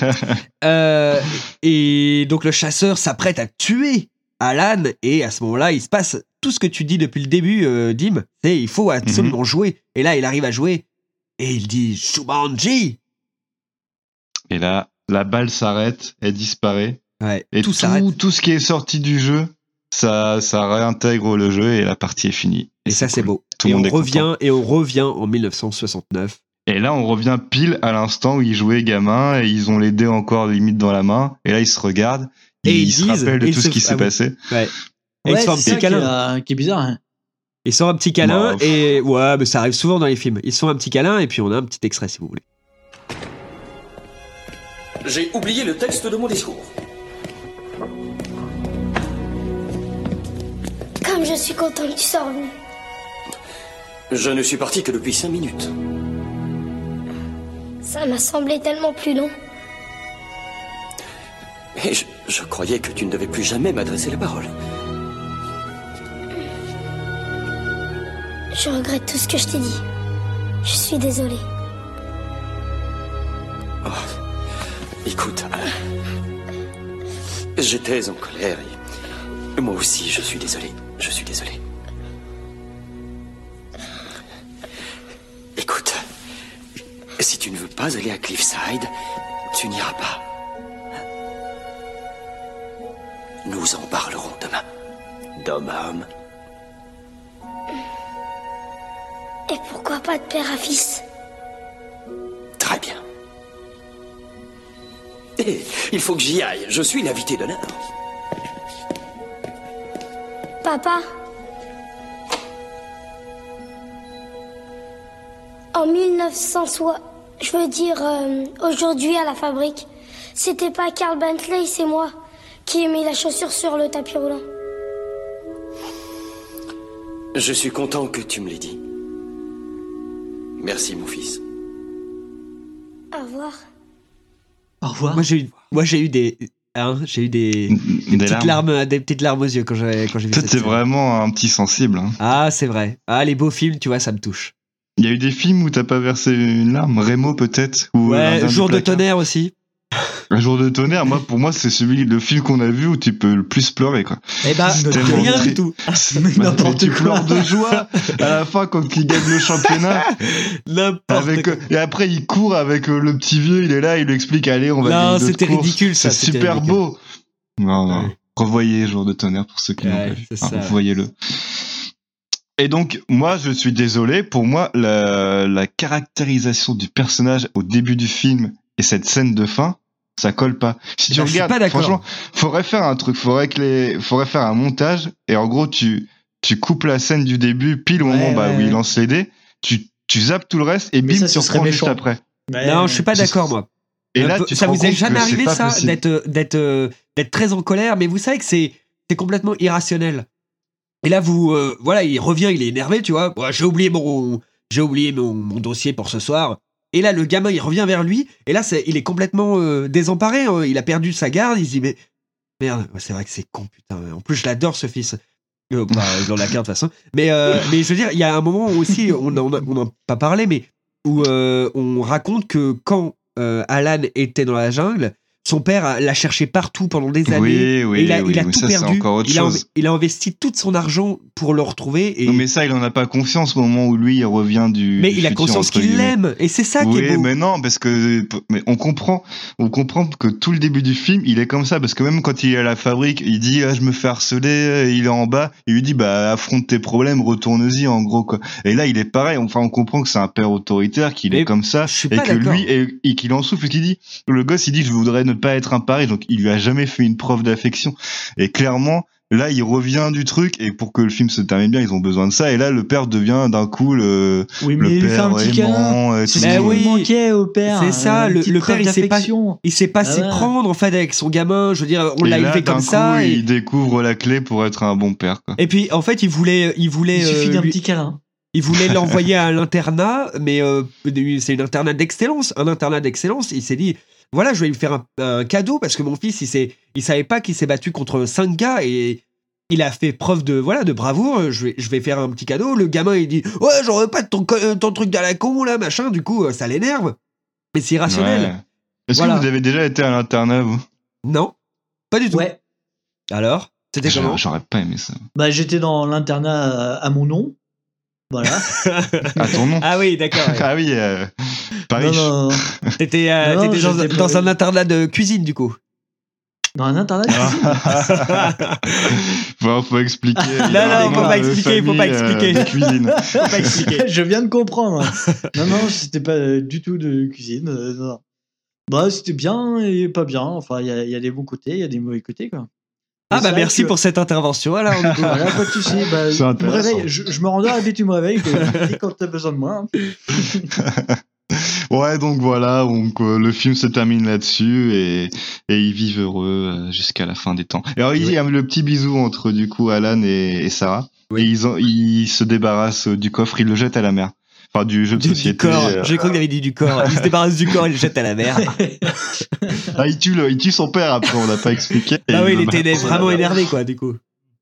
Euh, et donc le chasseur s'apprête à tuer Alan et à ce moment-là, il se passe tout ce que tu dis depuis le début, euh, Dim. C'est il faut absolument jouer. Et là, il arrive à jouer et il dit Shumanji. Et là, la balle s'arrête, elle disparaît. Ouais, Et tout tout, s'arrête. tout ce qui est sorti du jeu, ça, ça réintègre le jeu et la partie est finie. Et ça, c'est cool. beau. Tout et le on monde est revient content. et on revient en mille neuf cent soixante-neuf Et là, on revient pile à l'instant où ils jouaient gamin et ils ont les dés encore limite dans la main. Et là, ils se regardent, Et ils, ils se disent, rappellent de et tout ils ce se- qui s'est ah oui. passé. Ouais. Et Ouais, ils se font un c'est petit ça qui, câlin. euh, qui est bizarre. Hein. Ils se font un petit câlin Bah, et ouais, mais ça arrive souvent dans les films. Ils se font un petit câlin et puis on a un petit extrait si vous voulez. J'ai oublié le texte de mon discours. Comme je suis content que tu sois revenu. Je ne suis parti que depuis cinq minutes. Ça m'a semblé tellement plus long. Et je, je croyais que tu ne devais plus jamais m'adresser la parole. Je regrette tout ce que je t'ai dit. Je suis désolée. Oh, écoute, euh, j'étais en colère et moi aussi je suis désolé. Je suis désolé. Écoute, si tu ne veux pas aller à Cliffside, tu n'iras pas. Nous en parlerons demain. D'homme à homme. Et pourquoi pas de père à fils? Très bien. Et il faut que j'y aille. Je suis l'invité d'honneur. Papa? En mille neuf cent soixante, je veux dire euh, aujourd'hui à la fabrique, c'était pas Carl Bentley, c'est moi qui ai mis la chaussure sur le tapis roulant. Je suis content que tu me l'aies dit. Merci, mon fils. Au revoir. Au revoir. Moi j'ai eu, moi j'ai eu des, hein, j'ai eu des, des, Des petites larmes. larmes. des petites larmes aux yeux quand j'ai quand j'ai vu Toi, cette t'es scène. vraiment un petit sensible. Hein. Ah c'est vrai. Ah les beaux films, tu vois, ça me touche. Il y a eu des films où t'as pas versé une larme. Rémo, peut-être. Ou Ouais, l'Indien du Jour de placard. tonnerre aussi. Un jour de tonnerre, moi, pour moi, c'est celui, le film qu'on a vu où tu peux le plus pleurer, quoi. Eh ben C'est tellement rien triste. du tout. Mais Bah, n'importe tu quoi. pleures de joie à la fin quand il gagne le championnat. N'importe Avec, quoi. euh, et après, il court avec euh, le petit vieux, il est là, il lui explique, allez, on va Non, gagner d'autres c'était courses. ridicule, ça, C'est c'était super ridicule. beau. Non, non. Ouais. Revoyez Jour de tonnerre pour ceux qui l'ont Ouais, pas vu. c'est Enfin, ça, ouais. voyez-le. Et donc, moi, je suis désolé. Pour moi, la, la caractérisation du personnage au début du film et cette scène de fin, ça colle pas. Si tu Bah, je suis regardes, pas d'accord. franchement, faudrait faire un truc, faudrait que les, faudrait faire un montage et en gros, tu, tu coupes la scène du début, pile au Ouais, moment bah, ouais, où il ouais. lance les dés, tu, tu zappes tout le reste et Mais bim, ça, tu ce serait reprends juste méchant. après. Ouais, Non, je suis pas c'est- d'accord moi. Et Un là, peu- tu te ça rends vous est compte jamais que c'est arrivé pas ça possible. d'être d'être euh, d'être très en colère, mais vous savez que c'est c'est complètement irrationnel. Et là vous euh, voilà, il revient, il est énervé, tu vois. Ouais, j'ai oublié mon j'ai oublié mon, mon dossier pour ce soir. Et là le gamin il revient vers lui et là c'est, il est complètement euh, désemparé, hein. Il a perdu sa garde, il se dit mais merde, ouais, c'est vrai que c'est con putain. En plus je l'adore ce fils. Euh, bah, dans la carte de toute façon. Mais euh, mais je veux dire, il y a un moment aussi on n'en a, on a pas parlé mais où euh, on raconte que quand euh, Alan était dans la jungle, son père l'a cherché partout pendant des années. Oui, oui, et il a, oui, il a mais tout ça, c'est perdu. encore autre il, a, chose. il a investi tout son argent pour le retrouver. Et... Non, mais ça, il en a pas conscience au moment où lui, il revient du. Mais du il a futur, conscience entre qu'il guillemets. l'aime. Et c'est ça qui Oui, est beau. mais non, parce que mais on comprend, on comprend que tout le début du film, il est comme ça, parce que même quand il est à la fabrique, il dit ah, je me fais harceler, il est en bas, il lui dit bah affronte tes problèmes, retourne-y en gros quoi. Et là, il est pareil. Enfin, on comprend que c'est un père autoritaire, qu'il Mais est comme ça, je suis et pas que d'accord. lui et, et qu'il en souffre. Et qu'il dit, le gosse, il dit je voudrais ne pas être un pari, donc il lui a jamais fait une preuve d'affection. Et clairement. Là, il revient du truc, et pour que le film se termine bien, ils ont besoin de ça. Et là, le père devient d'un coup le, Oui, mais le il lui fait père un petit aimant, câlin. euh, C'est tout ce Mais ça. qui oui. lui manquait au père. C'est ça, euh, une le- petite le père, preuve il sait pas- d'affection. Il sait pas Ah s'y ouais. prendre en fait avec son gamin. Je veux dire, on Et l'a là, élevé d'un comme coup, ça. Et... il découvre la clé pour être un bon père. Quoi. et puis en fait, il voulait, il voulait, Il suffit euh, d'un lui- petit câlin. il voulait l'envoyer à l'internat, mais euh, c'est une internat d'excellence, un internat d'excellence. Il s'est dit, voilà, je vais lui faire un, un cadeau parce que mon fils, il s'est, il savait pas qu'il s'est battu contre cinq gars et il a fait preuve de voilà de bravoure. Je vais, je vais faire un petit cadeau. Le gamin, il dit, ouais, j'en veux pas de ton, co- ton truc à la con là, machin. Du coup, ça l'énerve. Mais c'est irrationnel. Ouais. Est-ce Voilà. que vous avez déjà été à l'internat, vous? Non, pas du tout. Ouais. Alors, c'était comment? J'aurais j'aurais pas aimé ça. Bah, j'étais dans l'internat à, à mon nom. Voilà. À ton nom? Ah oui, d'accord. ouais. Ah oui, euh, Paris. Non, non, non. T'étais, euh, Non, t'étais dans, j'étais dans pas- un internat de cuisine du coup. Dans un internat. Bon, faut expliquer. Non, non, faut pas expliquer, faut pas expliquer. Euh, de cuisine. Faut pas expliquer. Je viens de comprendre. Non, non, c'était pas euh, du tout de cuisine. euh, non. Bah, c'était bien et pas bien. Enfin, il y, a- il y a des bons côtés, il y a des mauvais côtés, quoi. Ah Et bah c'est vrai merci que- pour cette intervention. Alors, on est- Voilà, pas de soucis. Bah, C'est tu me intéressant. réveilles, je, je me rendors et puis tu me réveilles. Je te dis quand t'as besoin de moi. hein. Ouais, donc voilà, donc euh, le film se termine là-dessus et, et ils vivent heureux euh, jusqu'à la fin des temps. Et alors il y a le petit bisou entre du coup Alan et, et Sarah. Oui. Et ils, ont, ils se débarrassent du coffre, ils le jettent à la mer. Enfin du jeu de Du, du société. corps. euh, J'ai cru qu'il avait dit du corps. Il se débarrasse du corps, il le jette à la mer. Ah, il tue, le, il tue son père après, on n'a pas expliqué. Ah Et oui, il le était balance à la vraiment mer. énervé, quoi, du coup.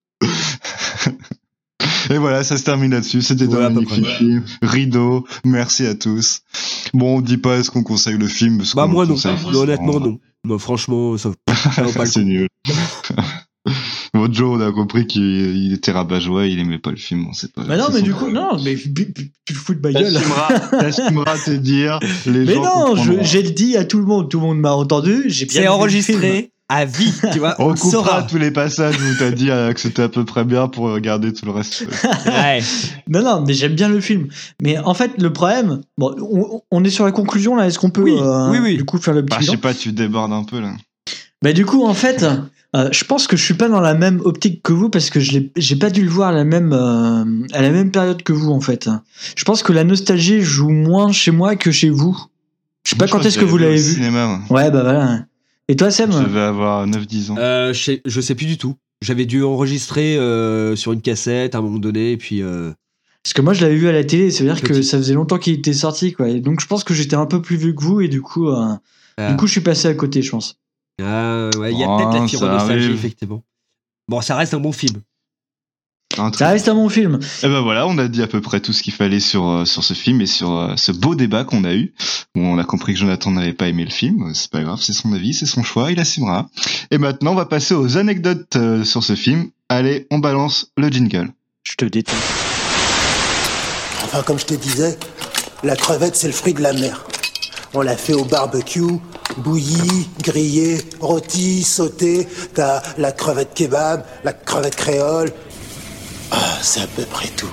Et voilà, ça se termine là-dessus. C'était Ouais, à un peu magnifique film. Rideau. Merci à tous. Bon, on dit pas est-ce qu'on conseille le film parce Bah qu'on moi le non. conseille Non, honnêtement forcément. non. Bah, franchement, ça, ça vaut pas le C'est coup. nul. Bon, Joe, on a compris qu'il il était rabat-joie, il aimait pas le film, on sait pas. Bah non, c'est mais son du coup, problème. non, mais tu te fous de ma gueule. T'assumeras, t'assumeras te dire, les Mais gens non, comprendront. je- j'ai le dit à tout le monde. Tout le monde m'a entendu. J'ai bien C'est aimé le film. enregistré à vie, tu vois. On On le coupera saura. tous les passages où t'as dit euh, que c'était à peu près bien pour regarder tout le reste. Ouais. Non, non, mais j'aime bien le film. Mais en fait, le problème, bon, on, on est sur la conclusion là. Est-ce qu'on peut, Oui, euh, oui, oui. du coup, faire le petit Bah, je bilan sais pas, tu débordes un peu là. Bah du coup, en fait, euh, je pense que je suis pas dans la même optique que vous parce que je l'ai, j'ai pas dû le voir à la même euh, à la même période que vous en fait. Je pense que la nostalgie joue moins chez moi que chez vous. Je sais pas Je quand crois est-ce que vous j'avais l'avez au vu. cinéma, moi. Ouais, bah voilà. Et toi, Sam? Je devais avoir neuf dix ans. Euh, je, sais, je sais plus du tout. J'avais dû enregistrer euh, sur une cassette à un moment donné, et puis. Euh... Parce que moi, je l'avais vu à la télé. Ça veut dire que Petit. ça faisait longtemps qu'il était sorti, quoi. Et donc, je pense que j'étais un peu plus vieux que vous et du coup, euh, Ah. du coup, je suis passé à côté, je pense. Ah, ouais, il y a Oh, peut-être la fibre ça nostalgie, arrive. effectivement. Bon, ça reste un bon film. Un truc. Ça reste un bon film. Et ben voilà, on a dit à peu près tout ce qu'il fallait sur, euh, sur ce film et sur euh, ce beau débat qu'on a eu. Où on a compris que Jonathan n'avait pas aimé le film. C'est pas grave, c'est son avis, c'est son choix, il assumera. Et maintenant, on va passer aux anecdotes euh, sur ce film. Allez, on balance le jingle. Je te déteste. Enfin, comme je te disais, la crevette, c'est le fruit de la mer. On l'a fait au barbecue, bouillie, grillée, rôtie, sautée. T'as la crevette kebab, la crevette créole. Ah, c'est à peu près tout.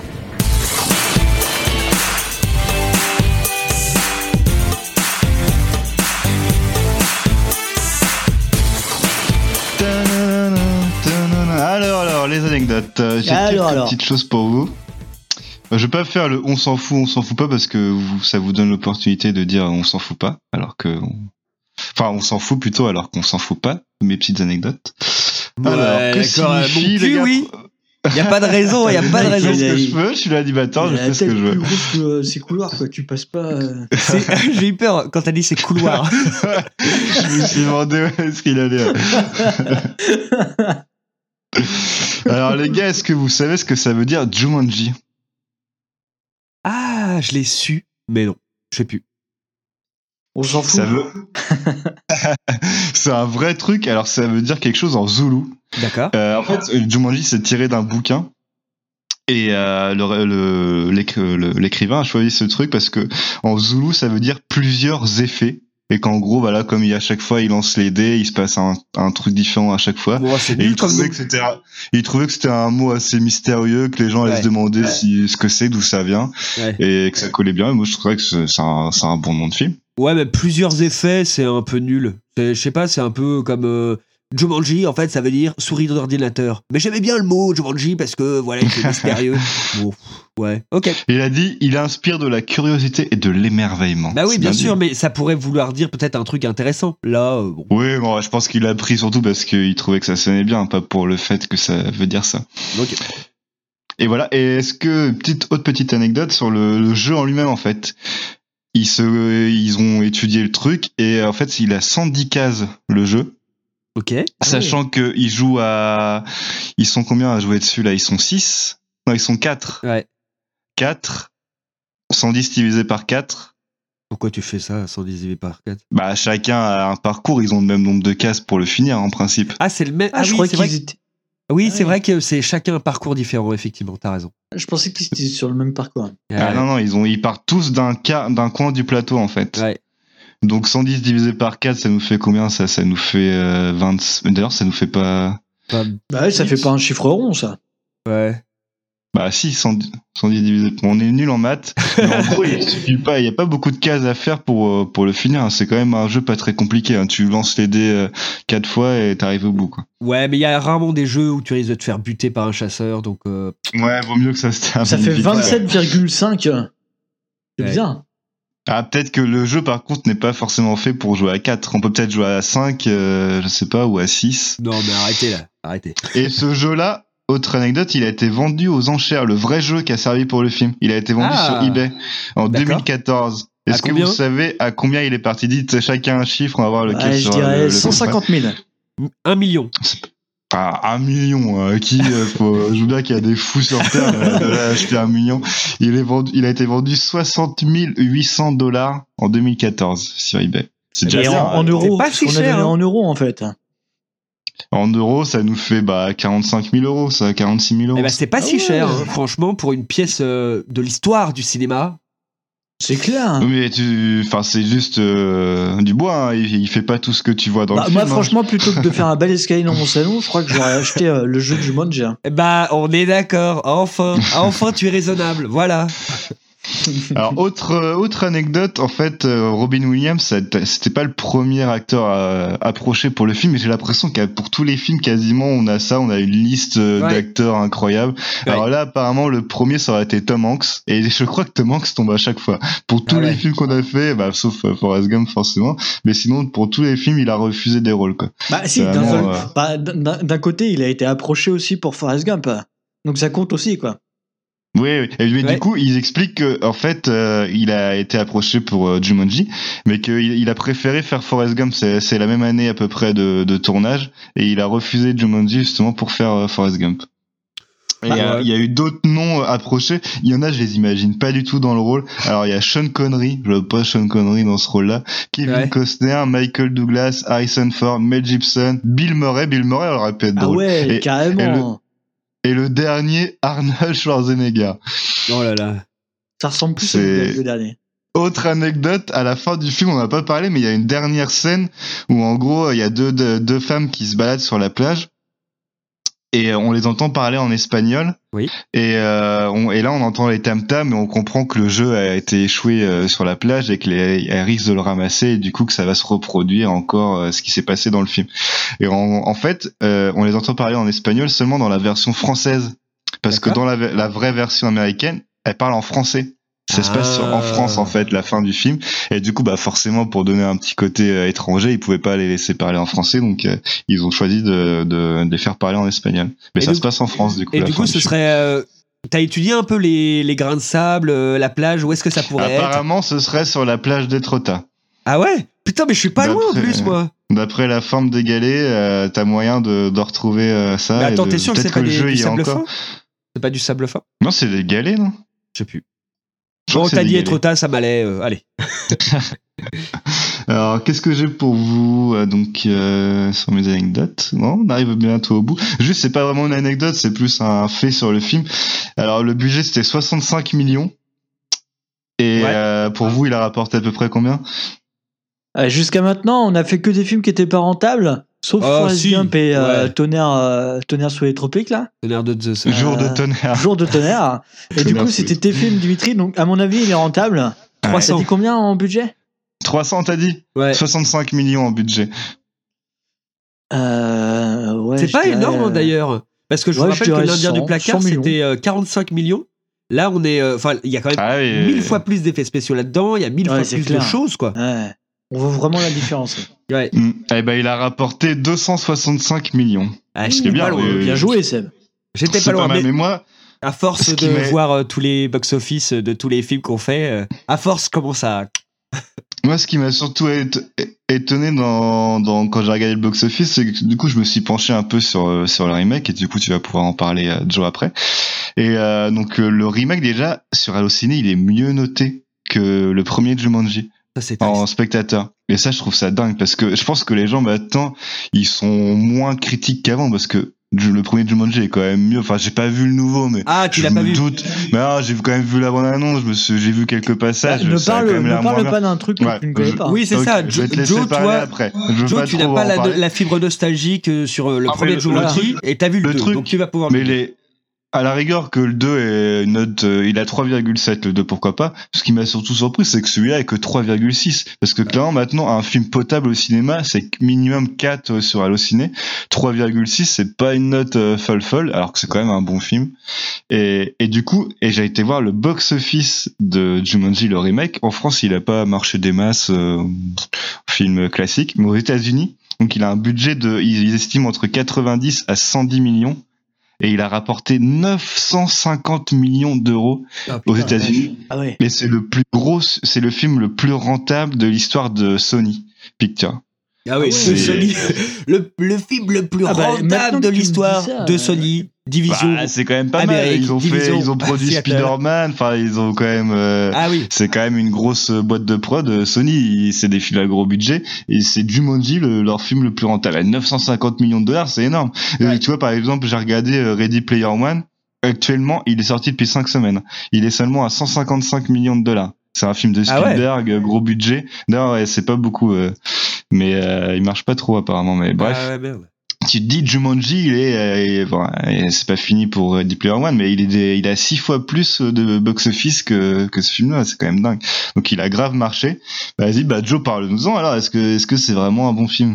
Alors, alors, les anecdotes. Euh, J'ai Alors, quelques alors. petites choses pour vous. Euh, Je vais pas faire le on s'en fout, on s'en fout pas parce que vous, ça vous donne l'opportunité de dire on s'en fout pas, alors que. on- Enfin, on s'en fout plutôt alors qu'on s'en fout pas. Mes petites anecdotes. Alors, Ouais, que d'accord, euh, signifie, mon cul, les gars, oui. Il y a pas de raison, il y a pas de Je fais raison. ce que Il- je veux, je suis l'animateur, je Il a fais la ce que tête je plus veux. grosse que euh, ses couloirs, quoi. Tu passes pas. euh, C'est- J'ai eu peur quand t'as dit ces couloirs. Je me suis demandé où est-ce qu'il allait. Alors les gars, est-ce que vous savez ce que ça veut dire Jumanji? Ah, je l'ai su, mais non, je sais plus. On s'en fout. Ça veut. C'est un vrai truc. Alors ça veut dire quelque chose en zoulou. D'accord. Euh, en fait, Jumanji c'est tiré d'un bouquin. Et euh, le- le- l'éc- le- l'écrivain a choisi ce truc parce que en zoulou ça veut dire plusieurs effets. Et qu'en gros, voilà, comme il, à chaque fois il lance les dés, il se passe un, un truc différent à chaque fois. Bon, c'est Et nul il comme trouvait nom. que c'était un, il trouvait que c'était un mot assez mystérieux, que les gens allaient Ouais. se demander si, ce que c'est, d'où ça vient, Ouais. et que ça collait bien. Et moi, je trouvais que c'est c'est un, c'est un bon nom de film. Ouais, mais plusieurs effets, c'est un peu nul. C'est- Je sais pas, c'est un peu comme euh, Jumanji, en fait, ça veut dire souris d'ordinateur. Mais j'aimais bien le mot Jumanji parce que, voilà, il est mystérieux. Bon, ouais, ok. Il a dit, il inspire de la curiosité et de l'émerveillement. Bah oui, C'est bien dit. sûr, mais ça pourrait vouloir dire peut-être un truc intéressant. Là, euh, bon. Oui, bon, je pense qu'il a pris surtout parce qu'il trouvait que ça sonnait bien, pas pour le fait que ça veut dire ça. Ok. Et voilà. Et est-ce que, petite, autre petite anecdote sur le, le jeu en lui-même, en fait. Ils se, ils ont étudié le truc et en fait, il a cent dix cases, le jeu. Ok. Sachant que ils jouent à, ils sont combien à jouer dessus là? Ils sont six? Non, ils sont quatre. Ouais. quatre. cent dix divisé par quatre. Pourquoi tu fais ça, cent dix divisé par quatre? Bah, chacun a un parcours, ils ont le même nombre de cases pour le finir, en principe. Ah, c'est le même. Ah, Ah, je oui, crois c'est vrai. qu'ils que- étaient. Oui, Ah c'est oui. vrai que c'est chacun un parcours différent, effectivement, t'as raison. Je pensais qu'ils étaient sur le même parcours. Ah Ouais. non, non, ils ont, ils partent tous d'un ca- d'un coin du plateau, en fait. Ouais. Donc cent dix divisé par quatre, ça nous fait combien ça Ça nous fait euh, vingt. D'ailleurs, ça nous fait pas. Bah ouais, ça fait pas un chiffre rond, ça. Ouais. Bah si, cent dix, cent dix divisé. On est nul en maths. Mais en gros, il suffit pas. Il y a pas beaucoup de cases à faire pour pour le finir. C'est quand même un jeu pas très compliqué. Hein. Tu lances les dés euh, quatre fois et t'arrives au bout, quoi. Ouais, mais il y a rarement des jeux où tu risques de te faire buter par un chasseur, donc. Euh... Ouais, vaut mieux que ça se termine. Ça fait vite, vingt-sept virgule cinq. C'est Ouais. bizarre. Ah, peut-être que le jeu, par contre, n'est pas forcément fait pour jouer à quatre. On peut peut-être jouer à cinq, euh, je sais pas, ou à six. Non, mais arrêtez là, arrêtez. Et ce jeu-là, autre anecdote, il a été vendu aux enchères. Le vrai jeu qui a servi pour le film. Il a été vendu Ah. sur eBay en D'accord. deux mille quatorze. À Est-ce que combien vous savez à combien il est parti? Dites chacun un chiffre, on va voir lequel Ouais, je sera dirais le, le cent cinquante mille. Un million. Ah, un million, euh, qui euh, faut, je veux bien qu'il y a des fous sur Terre, mais de là à acheter un million. Il est vendu, il a été vendu soixante mille huit cents dollars en deux mille quatorze sur eBay. C'est déjà Et en, ça. en euros, pas parce si qu'on a cher, donné hein. en euros, en fait. En euros, ça nous fait bah quarante-cinq mille euros, ça, quarante-six mille euros. Eh ben, c'est pas Ah si ouais. cher, hein, franchement, pour une pièce euh, de l'histoire du cinéma. C'est clair. Oui, mais tu, enfin, c'est juste euh, du bois. Hein. Il, il fait pas tout ce que tu vois dans Bah, le film. moi, hein. franchement, plutôt que de faire un bel escalier dans mon salon, je crois que j'aurais acheté euh, le jeu de Jumanji. Eh bah, on est d'accord, enfin, enfin tu es raisonnable, voilà. Alors autre euh, autre anecdote, en fait, euh, Robin Williams, ça- c'était pas le premier acteur à, approché pour le film, mais j'ai l'impression que pour tous les films quasiment on a ça, on a une liste euh, Ouais. d'acteurs incroyables. Ouais. Alors là, apparemment, le premier ça aurait été Tom Hanks, et je crois que Tom Hanks tombe à chaque fois. Pour tous Ah ouais. les films qu'on a fait, bah, sauf euh, Forrest Gump forcément, mais sinon pour tous les films, il a refusé des rôles, quoi. Bah, si, C'est d'un vraiment, seul- euh, bah, d'un d'un côté, il a été approché aussi pour Forrest Gump. Donc ça compte aussi, quoi. Oui, oui. Et mais Ouais. du coup, ils expliquent que en fait, euh, il a été approché pour euh, Jumanji, mais qu'il il a préféré faire Forrest Gump. C'est, c'est la même année à peu près de, de tournage, et il a refusé Jumanji justement pour faire euh, Forrest Gump. Et il y, a- ouais. il y a eu d'autres noms euh, approchés. Il y en a, je les imagine pas du tout dans le rôle. Alors il y a Sean Connery, je vois pas Sean Connery dans ce rôle-là. Kevin Ouais. Costner, Michael Douglas, Harrison Ford, Mel Gibson, Bill Murray. Bill Murray, elle aurait pu être Ah drôle. ouais, Et- carrément. Et le dernier, Arnold Schwarzenegger. Oh là là. Ça ressemble plus C'est- au le dernier. Autre anecdote, à la fin du film, on n'a pas parlé, mais il y a une dernière scène où en gros, il y a deux, deux, deux femmes qui se baladent sur la plage et on les entend parler en espagnol. Oui. Et, euh, on, et là, on entend les tam-tams et on comprend que le jeu a été échoué euh, sur la plage et qu'elles risquent de le ramasser et du coup que ça va se reproduire encore euh, ce qui s'est passé dans le film. Et en, en fait, euh, on les entend parler en espagnol seulement dans la version française. Parce que D'accord. dans la, la vraie version américaine, elle parle en français. Ça se passe sur- en Ah. France, en fait, la fin du film. Et du coup, bah, forcément, pour donner un petit côté euh, étranger, ils pouvaient pas les laisser parler en français, donc euh, ils ont choisi de, de, de les faire parler en espagnol. Mais Et ça du se coup- passe en France, du coup. Et la du fin coup, ce film. serait. euh, T'as étudié un peu les, les grains de sable, euh, la plage, où est-ce que ça pourrait être? Apparemment, ce serait sur la plage d'Étretat. Ah ouais? Putain, mais je suis pas loin en D'après- plus, moi. D'après la forme des galets, euh, t'as moyen de, de retrouver euh, ça. Mais et attends, de- t'es sûr que peut-être c'est pas le des, jeu du y est sable encore. fin? C'est pas du sable fin? Non, c'est des galets, non? Je sais plus. Je crois Bon, que c'est t'as des dit galets. Etretat, ça m'allait. euh, allez. Alors, qu'est-ce que j'ai pour vous euh, donc euh, sur mes anecdotes? Non, on arrive bientôt au bout. Juste, c'est pas vraiment une anecdote, c'est plus un fait sur le film. Alors, le budget c'était soixante-cinq millions. Et Ouais. euh, pour vous, il a rapporté à peu près combien? Euh, Jusqu'à maintenant, on a fait que des films qui étaient pas rentables, sauf Oh, Forrest si. Gump et euh, Ouais. Tonnerre, euh, Tonnerre sous les tropiques, là. Tonnerre de Zeus. Euh, Jour de tonnerre. Jour de tonnerre. Et du Tonnerre coup, sous c'était les tes films, Dimitri. Donc, à mon avis, il est rentable. trois T'as cents. dit combien en budget? trois cents, t'as dit? Ouais. soixante-cinq millions en budget. euh, ouais, C'est je pas dirais, énorme hein, euh, d'ailleurs. Parce que je ouais, vous je rappelle que dirais l'Indien du cent, placard, cent millions. c'était euh, quarante-cinq millions. Là, on est. euh, Enfin, il y a quand même Ah oui. mille fois plus d'effets spéciaux là-dedans. Il y a mille Ouais, fois c'est plus clair. de choses, quoi. Ouais. On voit vraiment la différence. Ouais. Mm. Eh ben, il a rapporté deux cent soixante-cinq millions. Ah, Ce qui est j'étais bien, pas loin. oui, oui. Bien joué, Seb. J'étais C'est pas loin. mal, Mais mais moi, à force ce qui de m'est- voir euh, tous les box-office de tous les films qu'on fait, euh, à force, comment ça. Moi, ce qui m'a surtout éton- étonné dans, dans, quand j'ai regardé le box-office, c'est que du coup, je me suis penché un peu sur, euh, sur le remake, et du coup, tu vas pouvoir en parler, euh, Joe, après. Et euh, donc, euh, le remake, déjà, sur Allociné, il est mieux noté que le premier Jumanji Ça, c'est en triste. spectateur. Et ça, je trouve ça dingue, parce que je pense que les gens, maintenant, ils sont moins critiques qu'avant, parce que le premier Jumanji est quand même mieux. Enfin, j'ai pas vu le nouveau, mais ah, tu je l'as pas me vu doute. Mais ah, j'ai quand même vu la bande-annonce. Je me suis, j'ai vu quelques passages. Bah, ne ça a parle, quand même ne l'air parle moins pas bien. d'un truc que Ouais, tu ne connais je- pas. Oui, c'est Ok, ça. je vais te Jo- laisser Joe, parler toi, après. Je veux Joe, pas tu trop n'as pas en la, parler. la fibre nostalgique euh, sur euh, le Ah, premier mais le- Jumanji, et t'as vu le, le deux, truc- donc tu vas pouvoir Mais le dire. les, à la rigueur que le deux est une note, euh, il a trois virgule sept, le deux, pourquoi pas. Ce qui m'a surtout surpris, c'est que celui-là est que trois virgule six. Parce que clairement, maintenant, un film potable au cinéma, c'est minimum quatre sur Allociné. trois virgule six, c'est pas une note euh, folle folle, alors que c'est quand même un bon film. Et, et du coup, et j'ai été voir le box-office de Jumanji, le remake. En France, il a pas marché des masses, euh, film classique. Mais aux États-Unis, donc il a un budget de, ils estiment entre quatre-vingt-dix à cent dix millions. Et il a rapporté neuf cent cinquante millions d'euros Ah, aux putain, États-Unis. Ah ouais. Et c'est le plus gros, c'est le film le plus rentable de l'histoire de Sony Pictures. Ah oui, C'est- de Sony. Le, le film le plus Ah bah, maintenant rentable que de tu me l'histoire dis ça, de euh, Sony, division. Bah, c'est quand même pas mal. Amérique, Ils ont fait, division ils ont produit Seattle. Spider-Man. Enfin, ils ont quand même. euh, Ah oui. C'est quand même une grosse boîte de prod. euh, Sony, ils- c'est des films à gros budget et c'est Jumanji, le, leur film le plus rentable. À neuf cent cinquante millions de dollars, c'est énorme. Et Ouais. tu vois, par exemple, j'ai regardé euh, Ready Player One. Actuellement, il est sorti depuis cinq semaines. Il est seulement à cent cinquante-cinq millions de dollars. C'est un film de Ah ouais. Spielberg, euh, gros budget. D'ailleurs, ouais, c'est pas beaucoup, euh, mais euh, il marche pas trop apparemment. Mais bref. Ah ouais, merde. Tu te dis Jumanji, il est, euh, il est- bon, euh, c'est pas fini pour Ready Player One, mais il est, des- il a six fois plus de box-office que que ce film-là, c'est quand même dingue. Donc il a grave marché. Bah, vas-y, bah Joe, parle-nous-en alors. Est-ce que est-ce que c'est vraiment un bon film?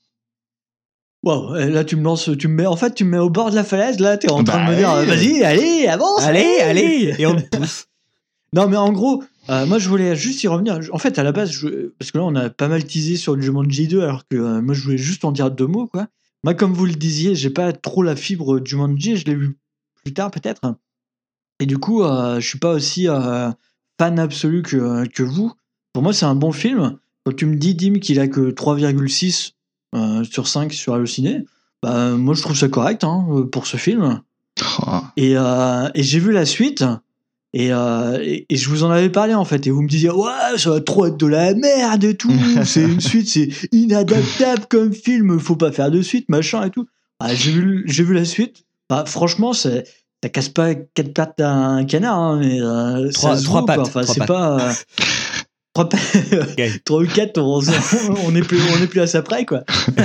Wow, là tu me lances, tu me mets, en fait tu me mets au bord de la falaise, là t'es en train Bah de me dire, oui. vas-y, allez, avance, Allez, allez, et on te pousse. Non mais en gros, euh, moi je voulais juste y revenir. En fait à la base, je- parce que là on a pas mal teasé sur le Jumanji deux, alors que euh, moi je voulais juste en dire deux mots quoi. Moi comme vous le disiez, j'ai pas trop la fibre Jumanji, je l'ai vu plus tard peut-être. Et du coup, euh, je suis pas aussi euh, fan absolu que, que vous. Pour moi c'est un bon film. Quand tu me dis Dim qu'il a que trois virgule six euh, sur cinq sur Allociné, bah moi je trouve ça correct hein, pour ce film. Oh. Et, euh, et j'ai vu la suite, et, euh, et, et je vous en avais parlé en fait, et vous me disiez, ouais, ça va trop être de la merde et tout, c'est une suite, c'est inadaptable comme film, faut pas faire de suite, machin et tout. Ah, j'ai vu, j'ai vu la suite, bah, franchement, c'est, ça casse pas quatre pattes à un canard, hein, mais euh, Trois- ça se trois vaut, quoi. pattes, Enfin, trois c'est pattes. pas. euh, Trois pa- Ok. trois ou quatre, on, on est plus, on est plus à ça près, quoi.